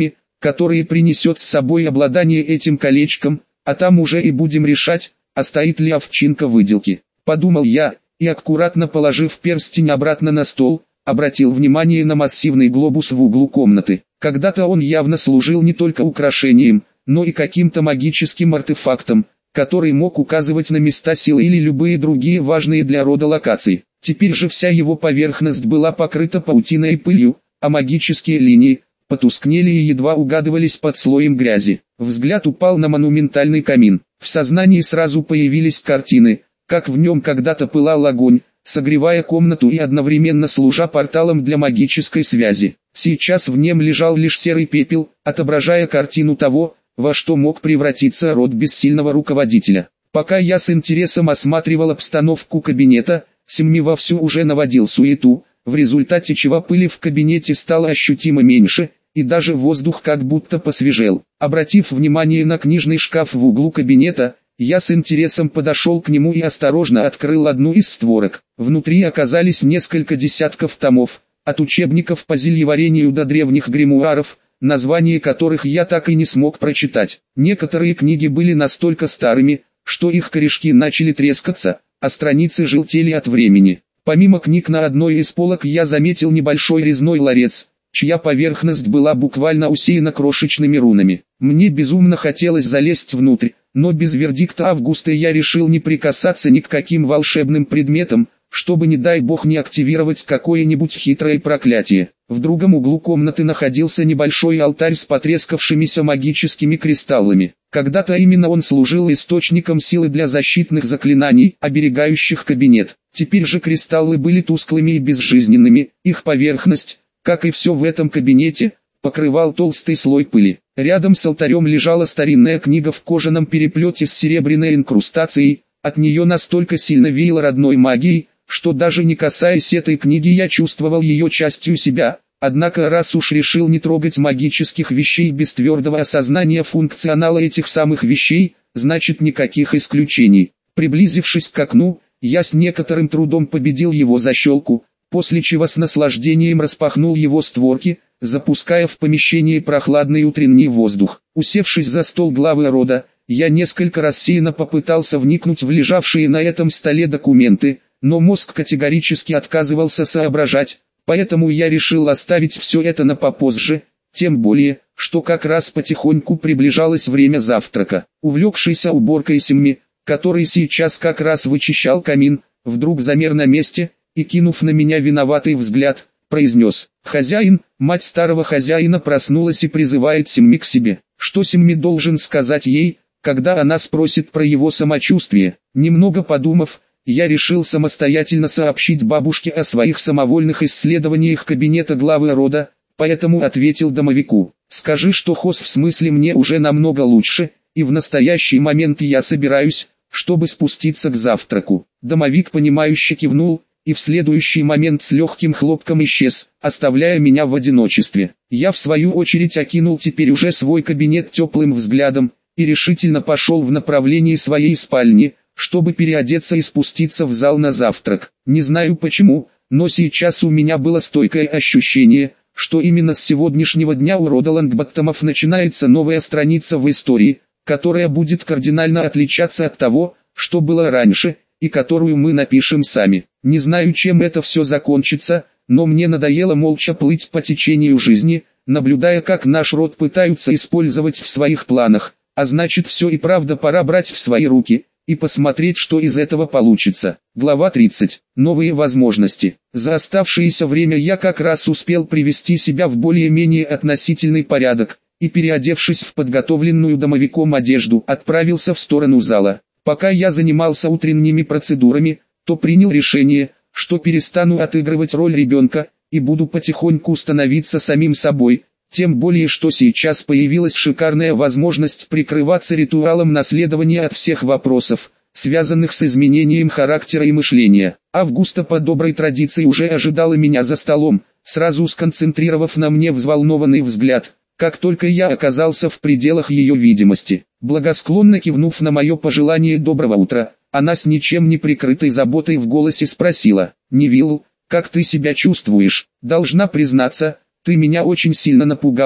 которые принесет с собой обладание этим колечком, а там уже и будем решать, а стоит ли овчинка в выделке. Подумал я, и аккуратно положив перстень обратно на стол, обратил внимание на массивный глобус в углу комнаты. Когда-то он явно служил не только украшением, но и каким-то магическим артефактом, который мог указывать на места силы или любые другие важные для рода локации. Теперь же вся его поверхность была покрыта паутиной и пылью, а магические линии потускнели и едва угадывались под слоем грязи. Взгляд упал на монументальный камин. В сознании сразу появились картины, как в нем когда-то пылал огонь, согревая комнату и одновременно служа порталом для магической связи. Сейчас в нем лежал лишь серый пепел, отображая картину того, во что мог превратиться род бессильного руководителя. Пока я с интересом осматривал обстановку кабинета, Семми вовсю уже наводил суету, в результате чего пыли в кабинете стало ощутимо меньше, и даже воздух как будто посвежел. Обратив внимание на книжный шкаф в углу кабинета, я с интересом подошел к нему и осторожно открыл одну из створок. Внутри оказались несколько десятков томов, от учебников по зельеварению до древних гримуаров, названия которых я так и не смог прочитать. Некоторые книги были настолько старыми, что их корешки начали трескаться, а страницы желтели от времени. Помимо книг на одной из полок я заметил небольшой резной ларец, чья поверхность была буквально усеяна крошечными рунами. Мне безумно хотелось залезть внутрь, но без вердикта Августа я решил не прикасаться ни к каким волшебным предметам, чтобы не дай бог не активировать какое-нибудь хитрое проклятие. В другом углу комнаты находился небольшой алтарь с потрескавшимися магическими кристаллами. Когда-то именно он служил источником силы для защитных заклинаний, оберегающих кабинет. Теперь же кристаллы были тусклыми и безжизненными, их поверхность, как и все в этом кабинете, покрывал толстый слой пыли. Рядом с алтарем лежала старинная книга в кожаном переплете с серебряной инкрустацией, от нее настолько сильно веяло родной магией, что даже не касаясь этой книги я чувствовал ее частью себя. Однако раз уж решил не трогать магических вещей без твердого осознания функционала этих самых вещей, значит никаких исключений. Приблизившись к окну, я с некоторым трудом победил его защелку, после чего с наслаждением распахнул его створки, запуская в помещение прохладный утренний воздух. Усевшись за стол главы рода, я несколько рассеянно попытался вникнуть в лежавшие на этом столе документы, но мозг категорически отказывался соображать, поэтому я решил оставить все это на попозже, тем более, что как раз потихоньку приближалось время завтрака. Увлекшийся уборкой Семми, который сейчас как раз вычищал камин, вдруг замер на месте и, кинув на меня виноватый взгляд, произнес: «Хозяин, мать старого хозяина проснулась и призывает Семми к себе». Что Семми должен сказать ей, когда она спросит про его самочувствие? Немного подумав, я решил самостоятельно сообщить бабушке о своих самовольных исследованиях кабинета главы рода, поэтому ответил домовику: «Скажи, что хоз в смысле мне уже намного лучше, и в настоящий момент я собираюсь, чтобы спуститься к завтраку». Домовик понимающе кивнул, и в следующий момент с легким хлопком исчез, оставляя меня в одиночестве. Я в свою очередь окинул теперь уже свой кабинет теплым взглядом, и решительно пошел в направлении своей спальни, чтобы переодеться и спуститься в зал на завтрак. Не знаю почему, но сейчас у меня было стойкое ощущение, что именно с сегодняшнего дня у рода Лонгботтомов начинается новая страница в истории, которая будет кардинально отличаться от того, что было раньше, и которую мы напишем сами. Не знаю, чем это все закончится, но мне надоело молча плыть по течению жизни, наблюдая, как наш род пытаются использовать в своих планах, а значит все и правда пора брать в свои руки и посмотреть, что из этого получится. Глава 30. Новые возможности. За оставшееся время я как раз успел привести себя в более-менее относительный порядок, и переодевшись в подготовленную домовиком одежду, отправился в сторону зала. Пока я занимался утренними процедурами, то принял решение, что перестану отыгрывать роль ребенка, и буду потихоньку становиться самим собой. Тем более, что сейчас появилась шикарная возможность прикрываться ритуалом наследования от всех вопросов, связанных с изменением характера и мышления. Августа по доброй традиции уже ожидала меня за столом, сразу сконцентрировав на мне взволнованный взгляд, как только я оказался в пределах ее видимости. Благосклонно кивнув на мое пожелание доброго утра, она с ничем не прикрытой заботой в голосе спросила: «Невилл, как ты себя чувствуешь? Должна признаться, ты меня очень сильно напугал,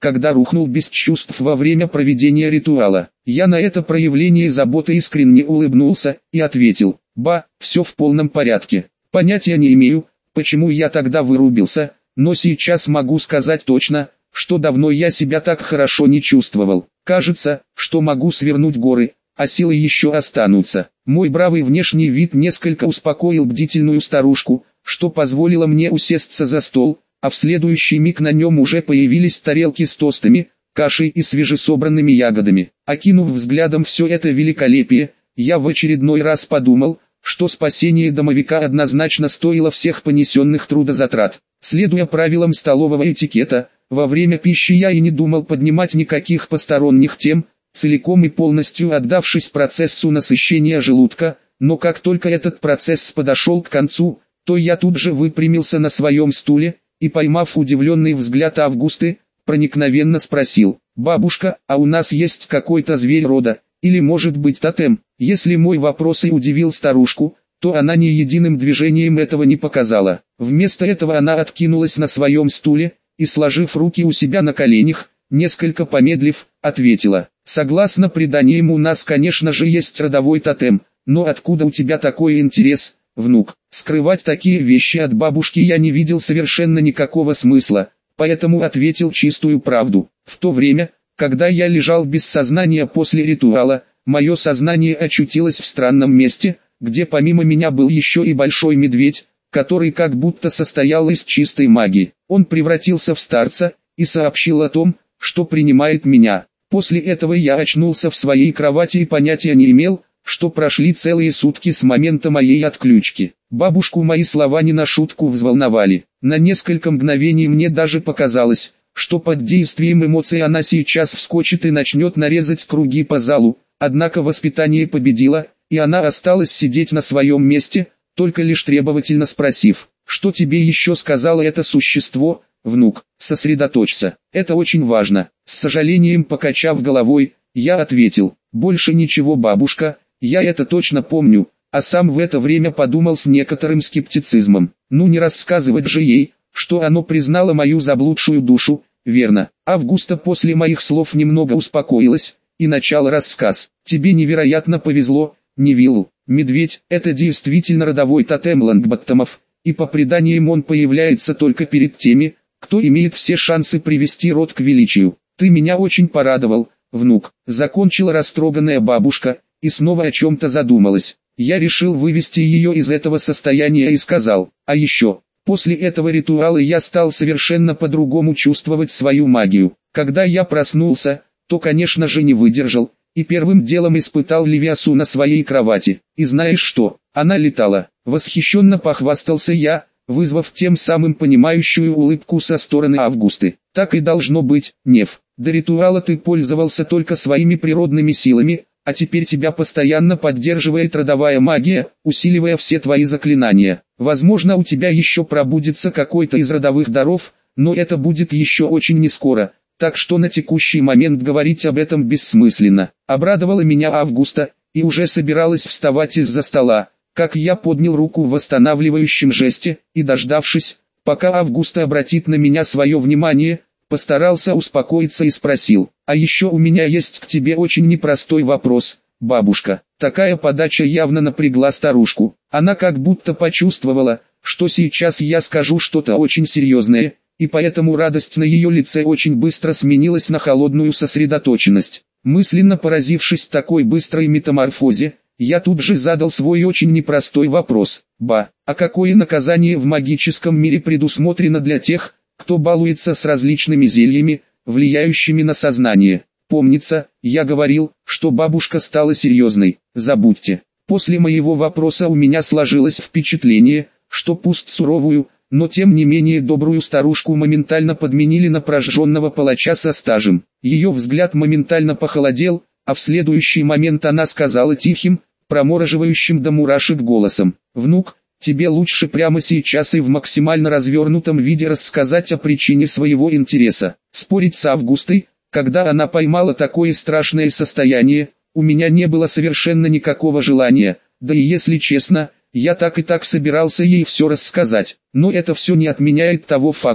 когда рухнул без чувств во время проведения ритуала. Я на это проявление заботы искренне улыбнулся и ответил: «Ба, все в полном порядке. Понятия не имею, почему я тогда вырубился, но сейчас могу сказать точно, что давно я себя так хорошо не чувствовал. Кажется, что могу свернуть горы, а силы еще останутся». Мой бравый внешний вид несколько успокоил бдительную старушку, что позволило мне усесться за стол, а в следующий миг на нем уже появились тарелки с тостами, кашей и свежесобранными ягодами. Окинув взглядом все это великолепие, я в очередной раз подумал, что спасение домовика однозначно стоило всех понесенных трудозатрат. Следуя правилам столового этикета, во время пищи я и не думал поднимать никаких посторонних тем, целиком и полностью отдавшись процессу насыщения желудка, но как только этот процесс подошел к концу, то я тут же выпрямился на своем стуле, и, поймав удивленный взгляд Августы, проникновенно спросил: «Бабушка, а у нас есть какой-то зверь рода, или может быть тотем?» Если мой вопрос и удивил старушку, то она ни единым движением этого не показала. Вместо этого она откинулась на своем стуле, и, сложив руки у себя на коленях, несколько помедлив, ответила: «Согласно преданиям у нас, конечно же, есть родовой тотем, но откуда у тебя такой интерес, внук? Скрывать такие вещи от бабушки я не видел совершенно никакого смысла, поэтому ответил чистую правду. В то время, когда я лежал без сознания после ритуала, мое сознание очутилось в странном месте, где помимо меня был еще и большой медведь, который как будто состоял из чистой магии. Он превратился в старца и сообщил о том, что принимает меня. После этого я очнулся в своей кровати и понятия не имел, что прошли целые сутки с момента моей отключки. Бабушку мои слова не на шутку взволновали. На несколько мгновений мне даже показалось, что под действием эмоций она сейчас вскочит и начнет нарезать круги по залу, однако воспитание победило, и она осталась сидеть на своем месте, только лишь требовательно спросив: «Что тебе еще сказала это существо, внук? Сосредоточься, это очень важно». С сожалением покачав головой, я ответил: «Больше ничего, бабушка, я это точно помню», а сам в это время подумал с некоторым скептицизмом: «Ну не рассказывать же ей, что оно признало мою заблудшую душу, верно?» Августа после моих слов немного успокоилась и начала рассказ. «Тебе невероятно повезло, Невилл. Медведь – это действительно родовой тотем Лонгботтомов, и по преданиям он появляется только перед теми, кто имеет все шансы привести род к величию. Ты меня очень порадовал, внук», – закончила растроганная бабушка, и снова о чем-то задумалась. Я решил вывести ее из этого состояния и сказал: «А еще, после этого ритуала я стал совершенно по-другому чувствовать свою магию. Когда я проснулся, то, конечно же, не выдержал, и первым делом испытал Левиасу на своей кровати. И знаешь что? Она летала». Восхищенно похвастался я, вызвав тем самым понимающую улыбку со стороны Августы. «Так и должно быть, Нев. До ритуала ты пользовался только своими природными силами, а теперь тебя постоянно поддерживает родовая магия, усиливая все твои заклинания. Возможно, у тебя еще пробудится какой-то из родовых даров, но это будет еще очень нескоро. Так что на текущий момент говорить об этом бессмысленно». Обрадовала меня Августа, и уже собиралась вставать из-за стола, как я поднял руку в восстанавливающем жесте, и, дождавшись, пока Августа обратит на меня свое внимание, постарался успокоиться и спросил: «А еще у меня есть к тебе очень непростой вопрос, бабушка». Такая подача явно напрягла старушку. Она как будто почувствовала, что сейчас я скажу что-то очень серьезное, и поэтому радость на ее лице очень быстро сменилась на холодную сосредоточенность. Мысленно поразившись такой быстрой метаморфозе, я тут же задал свой очень непростой вопрос: «Ба, а какое наказание в магическом мире предусмотрено для тех, кто балуется с различными зельями, влияющими на сознание?» Помнится, я говорил, что бабушка стала серьезной. Забудьте. После моего вопроса у меня сложилось впечатление, что пусть суровую, но тем не менее добрую старушку моментально подменили на прожженного палача со стажем. Ее взгляд моментально похолодел, а в следующий момент она сказала тихим, промораживающим до мурашек голосом: «Внук, тебе лучше прямо сейчас и в максимально развернутом виде рассказать о причине своего интереса». Спорить с Августой, когда она поймала такое страшное состояние, у меня не было совершенно никакого желания, да и если честно, я так и так собирался ей все рассказать. Но это все не отменяет того факта,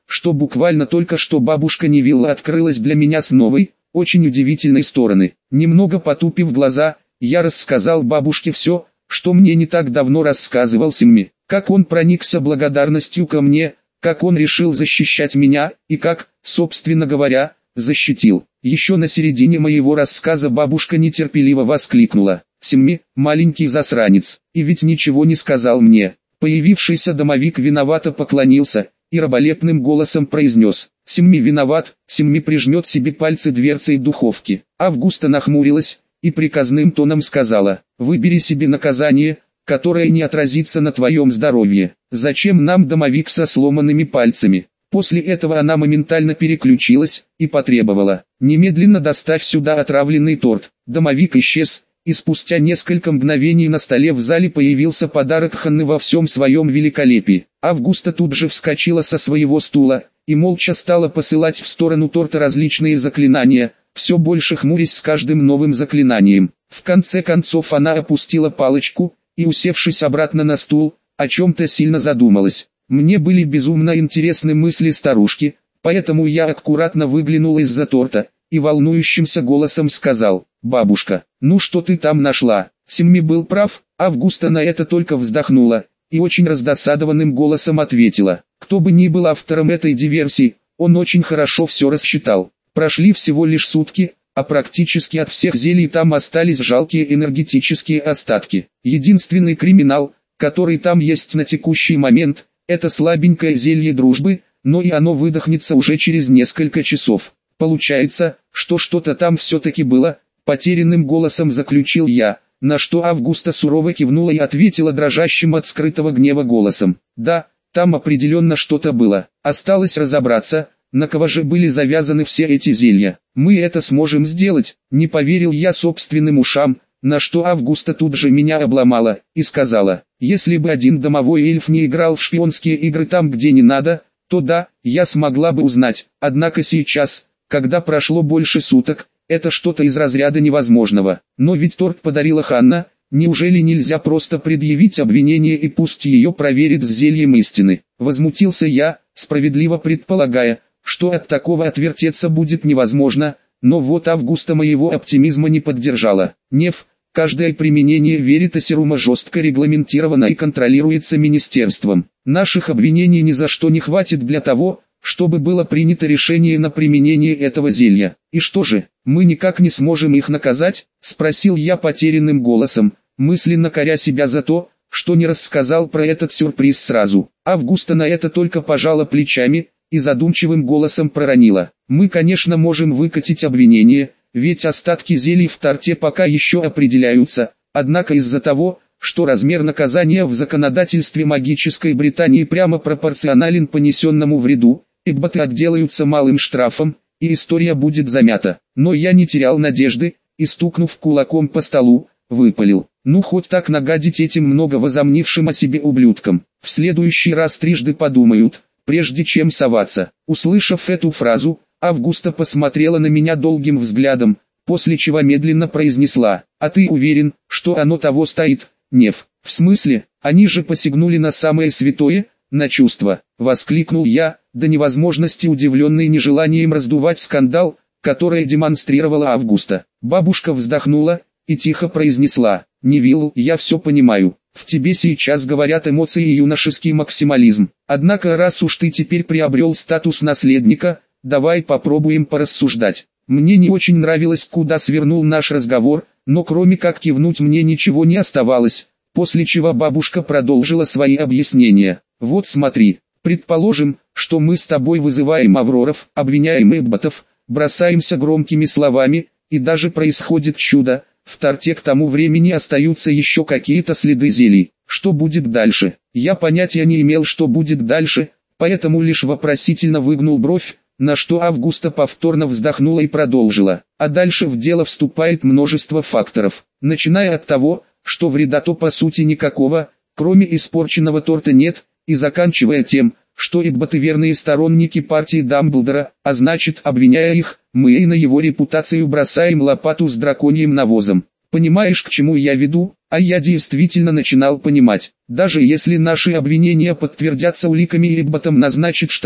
что буквально только что бабушка Невилла открылась для меня с новой, очень удивительной стороны. Немного потупив глаза, я рассказал бабушке все, что мне не так давно рассказывал Симми, как он проникся благодарностью ко мне, как он решил защищать меня, и как, собственно говоря, защитил. Еще на середине моего рассказа бабушка нетерпеливо воскликнула: «Симми, маленький засранец, и ведь ничего не сказал мне». Появившийся домовик виновато поклонился и раболепным голосом произнес: «Симми виноват». Симми прижмет себе пальцы дверцей духовки. Августа нахмурилась и приказным тоном сказала: «Выбери себе наказание, которое не отразится на твоем здоровье. Зачем нам домовик со сломанными пальцами?» После этого она моментально переключилась и потребовала: «Немедленно доставь сюда отравленный торт». Домовик исчез, и спустя несколько мгновений на столе в зале появился подарок Ханны во всем своем великолепии. Августа тут же вскочила со своего стула и молча стала посылать в сторону торта различные заклинания, все больше хмурясь с каждым новым заклинанием. В конце концов она опустила палочку и, усевшись обратно на стул, о чем-то сильно задумалась. Мне были безумно интересны мысли старушки, поэтому я аккуратно выглянул из-за торта и волнующимся голосом сказал: «Бабушка, ну что ты там нашла?» Симми был прав, Августа на это только вздохнула и очень раздосадованным голосом ответила: «Кто бы ни был автором этой диверсии, он очень хорошо все рассчитал. Прошли всего лишь сутки, а практически от всех зелий там остались жалкие энергетические остатки. Единственный криминал, который там есть на текущий момент, это слабенькое зелье дружбы, но и оно выдохнется уже через несколько часов. Получается, что что-то там все-таки было», — потерянным голосом заключил я, на что Августа сурово кивнула и ответила дрожащим от скрытого гнева голосом: «Да, там определенно что-то было. Осталось разобраться, на кого же были завязаны все эти зелья. Мы это сможем сделать». Не поверил я собственным ушам, на что Августа тут же меня обломала и сказала: «Если бы один домовой эльф не играл в шпионские игры там, где не надо, то да, я смогла бы узнать. Однако сейчас, когда прошло больше суток, это что-то из разряда невозможного. Но ведь торт подарила Ханна, неужели нельзя просто предъявить обвинение и пусть ее проверит с зельем истины?» Возмутился я, справедливо предполагая, что от такого отвертеться будет невозможно, но вот Августа моего оптимизма не поддержала. «Нев, каждое применение веритасирума жестко регламентировано и контролируется министерством. Наших обвинений ни за что не хватит для того, чтобы было принято решение на применение этого зелья. И что же, мы никак не сможем их наказать?» — спросил я потерянным голосом, мысленно коря себя за то, что не рассказал про этот сюрприз сразу. Августа на это только пожала плечами и задумчивым голосом проронила: «Мы, конечно, можем выкатить обвинение, ведь остатки зелий в торте пока еще определяются, однако из-за того, что размер наказания в законодательстве магической Британии прямо пропорционален понесенному вреду, эбботы отделаются малым штрафом, и история будет замята». Но я не терял надежды, и стукнув кулаком по столу, выпалил: «Ну хоть так нагадить этим много возомнившим о себе ублюдкам. В следующий раз трижды подумают, прежде чем соваться». Услышав эту фразу, Августа посмотрела на меня долгим взглядом, после чего медленно произнесла: «А ты уверен, что оно того стоит, Нев?» «В смысле? Они же посягнули на самое святое, на чувства», — воскликнул я, до невозможности удивленный нежеланием раздувать скандал, который демонстрировала Августа. Бабушка вздохнула и тихо произнесла: «Невилл, я все понимаю. В тебе сейчас говорят эмоции и юношеский максимализм. Однако раз уж ты теперь приобрел статус наследника, давай попробуем порассуждать». Мне не очень нравилось, куда свернул наш разговор, но кроме как кивнуть мне ничего не оставалось, после чего бабушка продолжила свои объяснения. «Вот смотри, предположим, что мы с тобой вызываем Авроров, обвиняем эбботов, бросаемся громкими словами, и даже происходит чудо, в торте к тому времени остаются еще какие-то следы зелий. Что будет дальше?» Я понятия не имел, что будет дальше, поэтому лишь вопросительно выгнул бровь, на что Августа повторно вздохнула и продолжила: «А дальше в дело вступает множество факторов, начиная от того, что вреда-то по сути никакого, кроме испорченного торта нет, и заканчивая тем, что эбботы верные сторонники партии Дамблдора, а значит, обвиняя их, мы и на его репутацию бросаем лопату с драконьим навозом. Понимаешь, к чему я веду?» А я действительно начинал понимать. Даже если наши обвинения подтвердятся уликами и эбботам назначат штраф,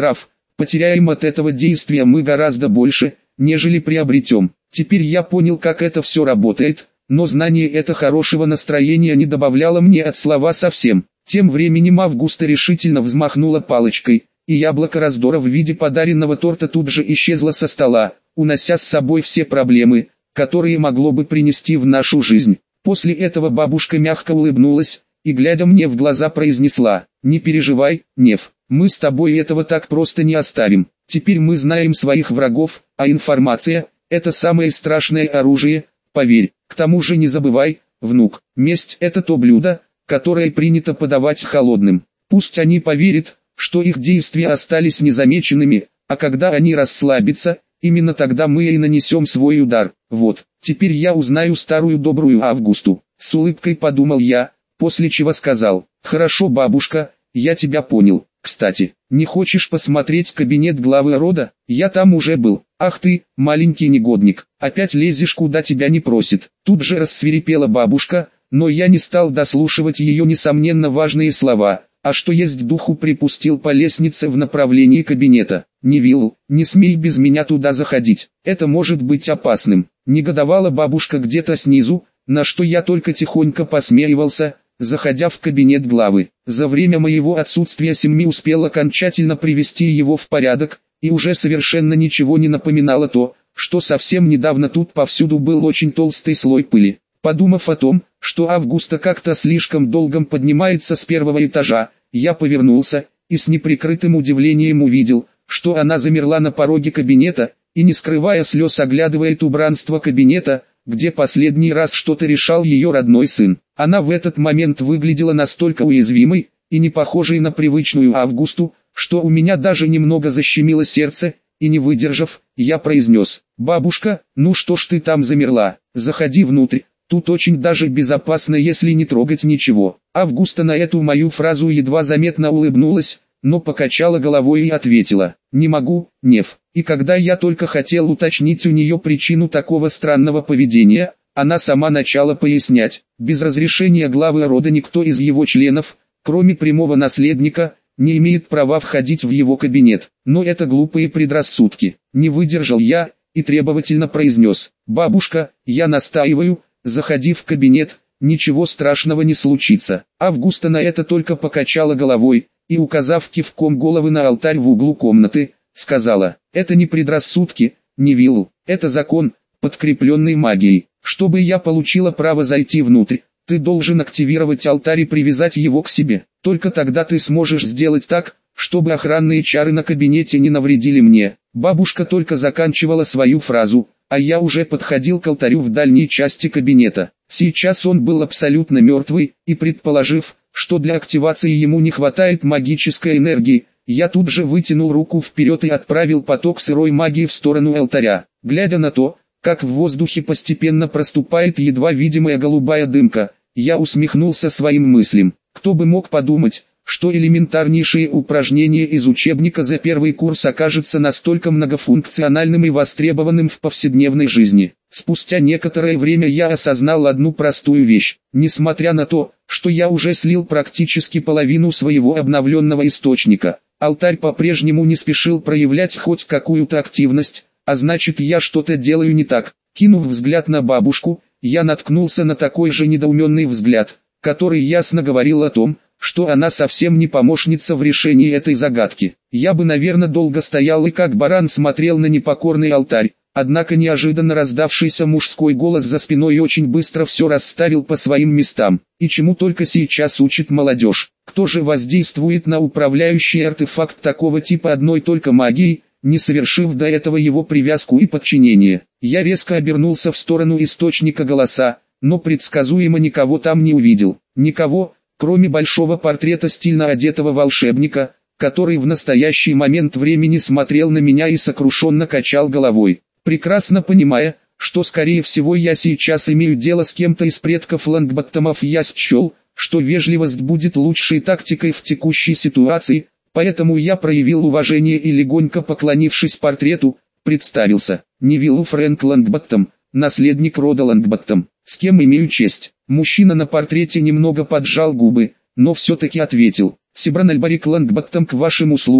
Потеряем от этого действия мы гораздо больше, нежели приобретем. Теперь я понял, как это все работает, но знание это хорошего настроения не добавляло мне от слова совсем. Тем временем Августа решительно взмахнула палочкой, и яблоко раздора в виде подаренного торта тут же исчезло со стола, унося с собой все проблемы, которые могло бы принести в нашу жизнь. После этого бабушка мягко улыбнулась, и глядя мне в глаза произнесла: «Не переживай, Нев, мы с тобой этого так просто не оставим. Теперь мы знаем своих врагов, а информация – это самое страшное оружие, поверь. К тому же не забывай, внук, месть – это то блюдо, которое принято подавать холодным. Пусть они поверят, что их действия остались незамеченными, а когда они расслабятся, именно тогда мы и нанесем свой удар. Вот, теперь я узнаю старую добрую Августу». С улыбкой подумал я, после чего сказал: «Хорошо, бабушка, я тебя понял. Кстати, не хочешь посмотреть кабинет главы рода? Я там уже был». «Ах ты, маленький негодник, опять лезешь куда тебя не просит». Тут же рассвирепела бабушка, но я не стал дослушивать ее несомненно важные слова, а что есть духу припустил по лестнице в направлении кабинета. «Невилл, не смей без меня туда заходить, это может быть опасным», негодовала бабушка где-то снизу, на что я только тихонько посмеивался, заходя в кабинет главы. За время моего отсутствия Семми успел окончательно привести его в порядок, и уже совершенно ничего не напоминало то, что совсем недавно тут повсюду был очень толстый слой пыли. Подумав о том, что Августа как-то слишком долго поднимается с первого этажа, я повернулся, и с неприкрытым удивлением увидел, что она замерла на пороге кабинета, и не скрывая слез оглядывает убранство кабинета, где последний раз что-то решал ее родной сын. Она в этот момент выглядела настолько уязвимой, и не похожей на привычную Августу, что у меня даже немного защемило сердце, и не выдержав, я произнес: «Бабушка, ну что ж ты там замерла, заходи внутрь, тут очень даже безопасно, если не трогать ничего». Августа на эту мою фразу едва заметно улыбнулась, но покачала головой и ответила: «Не могу, Нев». И когда я только хотел уточнить у нее причину такого странного поведения, она сама начала пояснять: без разрешения главы рода никто из его членов, кроме прямого наследника, не имеет права входить в его кабинет. Но это глупые предрассудки. Не выдержал я, и требовательно произнес: «Бабушка, я настаиваю, заходи в кабинет, ничего страшного не случится». Августа на это только покачала головой, и, указав кивком головы на алтарь в углу комнаты, сказала: «Это не предрассудки, Невилл, это закон, подкрепленный магией. Чтобы я получила право зайти внутрь, ты должен активировать алтарь и привязать его к себе. Только тогда ты сможешь сделать так, чтобы охранные чары на кабинете не навредили мне». Бабушка только заканчивала свою фразу, а я уже подходил к алтарю в дальней части кабинета. Сейчас он был абсолютно мертвый, и предположив, что для активации ему не хватает магической энергии, я тут же вытянул руку вперед и отправил поток сырой магии в сторону алтаря. Глядя на то, как в воздухе постепенно проступает едва видимая голубая дымка, я усмехнулся своим мыслям. Кто бы мог подумать, что элементарнейшее упражнение из учебника за первый курс окажется настолько многофункциональным и востребованным в повседневной жизни. Спустя некоторое время я осознал одну простую вещь. Несмотря на то, что я уже слил практически половину своего обновленного источника, алтарь по-прежнему не спешил проявлять хоть какую-то активность, а значит, я что-то делаю не так. Кинув взгляд на бабушку, я наткнулся на такой же недоуменный взгляд, который ясно говорил о том, что она совсем не помощница в решении этой загадки. Я бы, наверное, долго стоял и как баран смотрел на непокорный алтарь, однако неожиданно раздавшийся мужской голос за спиной очень быстро все расставил по своим местам. И чему только сейчас учит молодежь? Кто же воздействует на управляющий артефакт такого типа одной только магией, не совершив до этого его привязку и подчинение? Я резко обернулся в сторону источника голоса, но предсказуемо никого там не увидел. Никого, кроме большого портрета стильно одетого волшебника, который в настоящий момент времени смотрел на меня и сокрушенно качал головой. Прекрасно понимая, что скорее всего я сейчас имею дело с кем-то из предков Лонгботтомов, я счел, что вежливость будет лучшей тактикой в текущей ситуации, поэтому я проявил уважение и, легонько поклонившись портрету, представился: «Невилл Фрэнк Лонгботтом, наследник рода Лонгботтом. С кем имею честь?» Мужчина на портрете немного поджал губы, но все-таки ответил: «Сибран Альбарик Лонгботтом к вашим услугам,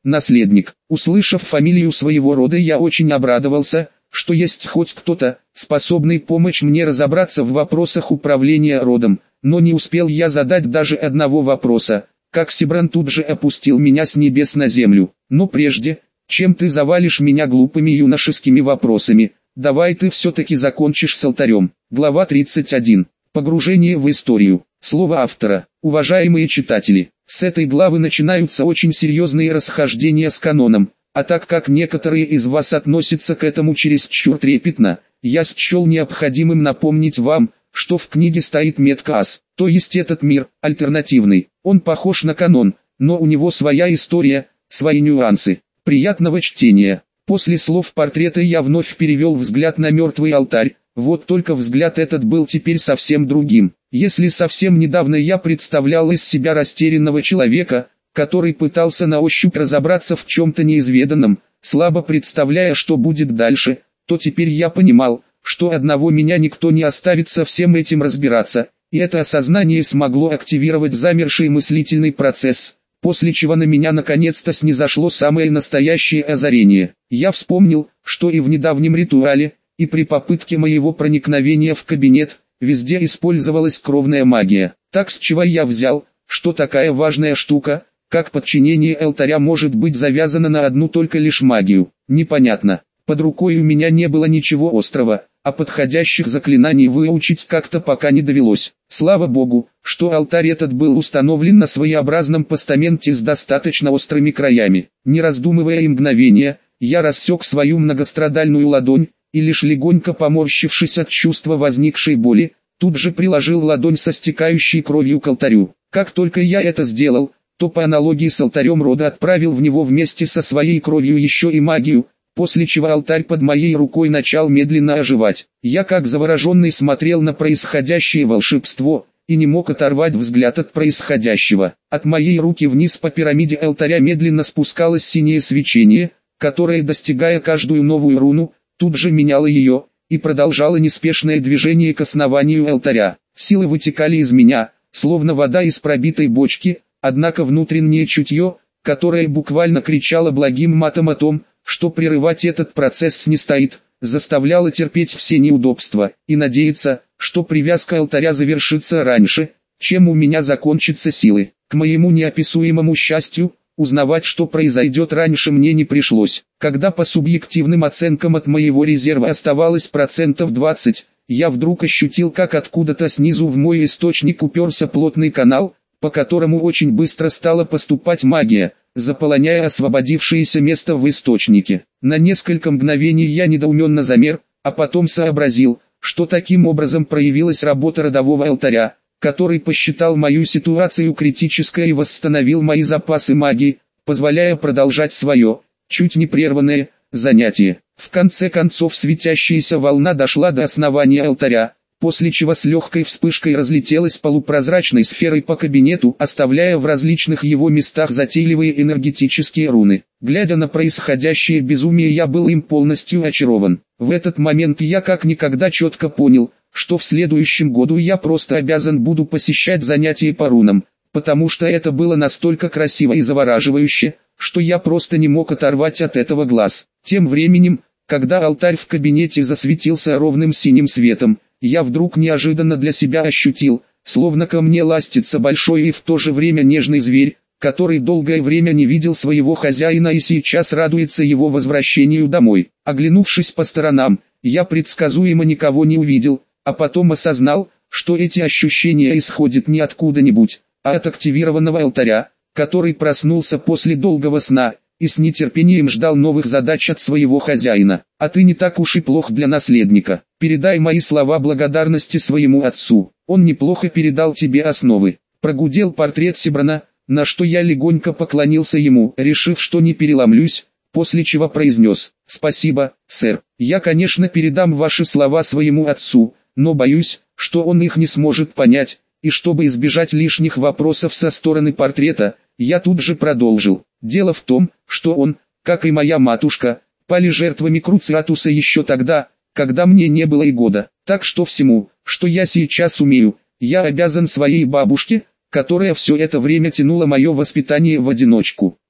наследник. Услышав фамилию своего рода, я очень обрадовался, что есть хоть кто-то, способный помочь мне разобраться в вопросах управления родом, но не успел я задать даже одного вопроса, как Сибран тут же опустил меня с небес на землю. Но прежде, чем ты завалишь меня глупыми юношескими вопросами, давай ты все-таки закончишь с алтарем. Глава 31. Погружение в историю. Слово автора. Уважаемые читатели, с этой главы начинаются очень серьезные расхождения с каноном, а так как некоторые из вас относятся к этому чересчур трепетно, я счел необходимым напомнить вам, что в книге стоит метка ас, то есть этот мир, альтернативный. Он похож на канон, но у него своя история, свои нюансы. Приятного чтения. После слов портрета я вновь перевел взгляд на мертвый алтарь, вот только взгляд этот был теперь совсем другим. Если совсем недавно я представлял из себя растерянного человека, который пытался на ощупь разобраться в чем-то неизведанном, слабо представляя, что будет дальше, то теперь я понимал, что одного меня никто не оставит со всем этим разбираться, и это осознание смогло активировать замерший мыслительный процесс, после чего на меня наконец-то снизошло самое настоящее озарение. Я вспомнил, что и в недавнем ритуале, и при попытке моего проникновения в кабинет, везде использовалась кровная магия. Так с чего я взял, что такая важная штука, как подчинение алтаря, может быть завязана на одну только лишь магию? Непонятно. Под рукой у меня не было ничего острого, а подходящих заклинаний выучить как-то пока не довелось. Слава богу, что алтарь этот был установлен на своеобразном постаменте с достаточно острыми краями. Не раздумывая и мгновения, я рассек свою многострадальную ладонь, и лишь легонько поморщившись от чувства возникшей боли, тут же приложил ладонь со стекающей кровью к алтарю. Как только я это сделал, то по аналогии с алтарем рода отправил в него вместе со своей кровью еще и магию, после чего алтарь под моей рукой начал медленно оживать. Я как завороженный смотрел на происходящее волшебство, и не мог оторвать взгляд от происходящего. От моей руки вниз по пирамиде алтаря медленно спускалось синее свечение, которое, достигая каждую новую руну, тут же меняло ее, и продолжало неспешное движение к основанию алтаря. Силы вытекали из меня, словно вода из пробитой бочки, однако внутреннее чутье, которое буквально кричало благим матом о том, что прерывать этот процесс не стоит, заставляло терпеть все неудобства, и надеяться, что привязка алтаря завершится раньше, чем у меня закончатся силы. К моему неописуемому счастью, узнавать, что произойдет раньше, мне не пришлось. Когда по субъективным оценкам от моего резерва оставалось 20%, я вдруг ощутил, как откуда-то снизу в мой источник уперся плотный канал, по которому очень быстро стала поступать магия, заполоняя освободившееся место в источнике. На несколько мгновений я недоуменно замер, а потом сообразил, что таким образом проявилась работа родового алтаря, который посчитал мою ситуацию критической и восстановил мои запасы магии, позволяя продолжать свое, чуть не прерванное, занятие. В конце концов светящаяся волна дошла до основания алтаря, после чего с легкой вспышкой разлетелась полупрозрачной сферой по кабинету, оставляя в различных его местах затейливые энергетические руны. Глядя на происходящее безумие, я был им полностью очарован. В этот момент я как никогда четко понял, что в следующем году я просто обязан буду посещать занятия по рунам, потому что это было настолько красиво и завораживающе, что я просто не мог оторвать от этого глаз. Тем временем, когда алтарь в кабинете засветился ровным синим светом, я вдруг неожиданно для себя ощутил, словно ко мне ластится большой и в то же время нежный зверь, который долгое время не видел своего хозяина и сейчас радуется его возвращению домой. Оглянувшись по сторонам, я предсказуемо никого не увидел, а потом осознал, что эти ощущения исходят не откуда-нибудь, а от активированного алтаря, который проснулся после долгого сна и с нетерпением ждал новых задач от своего хозяина. А ты не так уж и плох для наследника. Передай мои слова благодарности своему отцу. Он неплохо передал тебе основы. Прогудел портрет Сибрана, на что я легонько поклонился ему, решив, что не переломлюсь, после чего произнес: «Спасибо, сэр. Я, конечно, передам ваши слова своему отцу, но боюсь, что он их не сможет понять, и чтобы избежать лишних вопросов со стороны портрета, я тут же продолжил. Дело в том, что он, как и моя матушка, пали жертвами Круциатуса еще тогда, когда мне не было и года. Так что всему, что я сейчас умею, я обязан своей бабушке, которая все это время тянула мое воспитание в одиночку.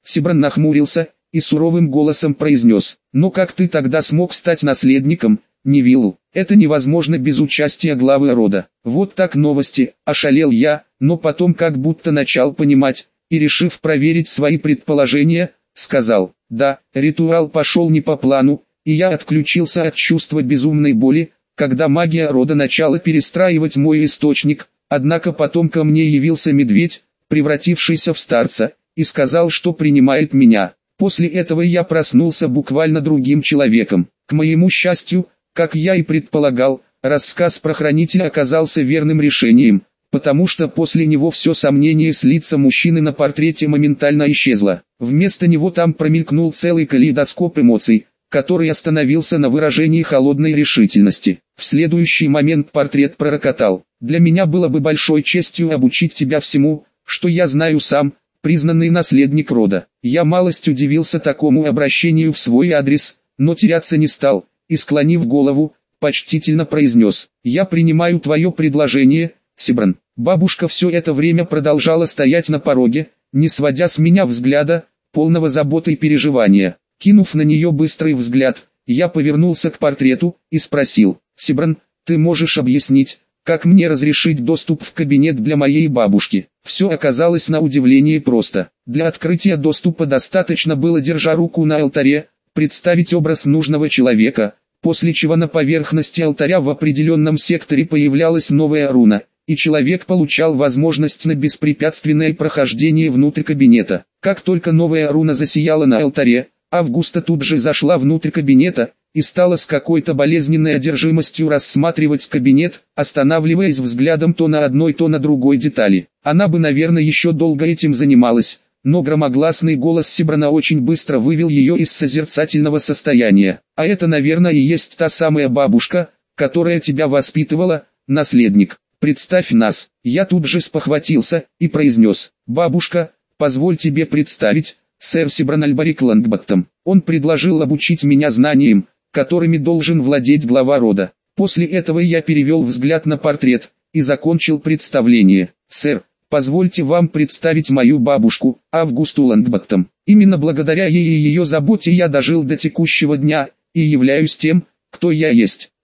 Сибран нахмурился и суровым голосом произнес: «Но как ты тогда смог стать наследником, Невиллу? Это невозможно без участия главы рода». «Вот так новости», – ошалел я, но потом как будто начал понимать, и решив проверить свои предположения, сказал: «Да, ритуал пошел не по плану, и я отключился от чувства безумной боли, когда магия рода начала перестраивать мой источник, однако потом ко мне явился медведь, превратившийся в старца, и сказал, что принимает меня. После этого я проснулся буквально другим человеком. К моему счастью, как я и предполагал, рассказ про хранителя оказался верным решением, потому что после него все сомнение с лица мужчины на портрете моментально исчезло. Вместо него там промелькнул целый калейдоскоп эмоций, который остановился на выражении холодной решительности. В следующий момент портрет пророкотал: «Для меня было бы большой честью обучить тебя всему, что я знаю сам, признанный наследник рода». Я малость удивился такому обращению в свой адрес, но теряться не стал, и склонив голову, почтительно произнес: «Я принимаю твое предложение, Сибран». Бабушка все это время продолжала стоять на пороге, не сводя с меня взгляда, полного заботы и переживания. Кинув на нее быстрый взгляд, я повернулся к портрету и спросил: «Сибран, ты можешь объяснить, как мне разрешить доступ в кабинет для моей бабушки?» Все оказалось на удивление просто. Для открытия доступа достаточно было, держа руку на алтаре, представить образ нужного человека, после чего на поверхности алтаря в определенном секторе появлялась новая руна, и человек получал возможность на беспрепятственное прохождение внутрь кабинета. Как только новая руна засияла на алтаре, Августа тут же зашла внутрь кабинета и стала с какой-то болезненной одержимостью рассматривать кабинет, останавливаясь взглядом то на одной, то на другой детали. Она бы, наверное, еще долго этим занималась, но громогласный голос Сибрана очень быстро вывел ее из созерцательного состояния. «А это, наверное, и есть та самая бабушка, которая тебя воспитывала, наследник. Представь нас». Я тут же спохватился и произнес: «Бабушка, позволь тебе представить, сэр Сибран Альбарик Лангбаттом. Он предложил обучить меня знаниям, которыми должен владеть глава рода». После этого я перевел взгляд на портрет и закончил представление. «Сэр, позвольте вам представить мою бабушку, Августу Лангбаттом. Именно благодаря ей и ее заботе я дожил до текущего дня, и являюсь тем, кто я есть».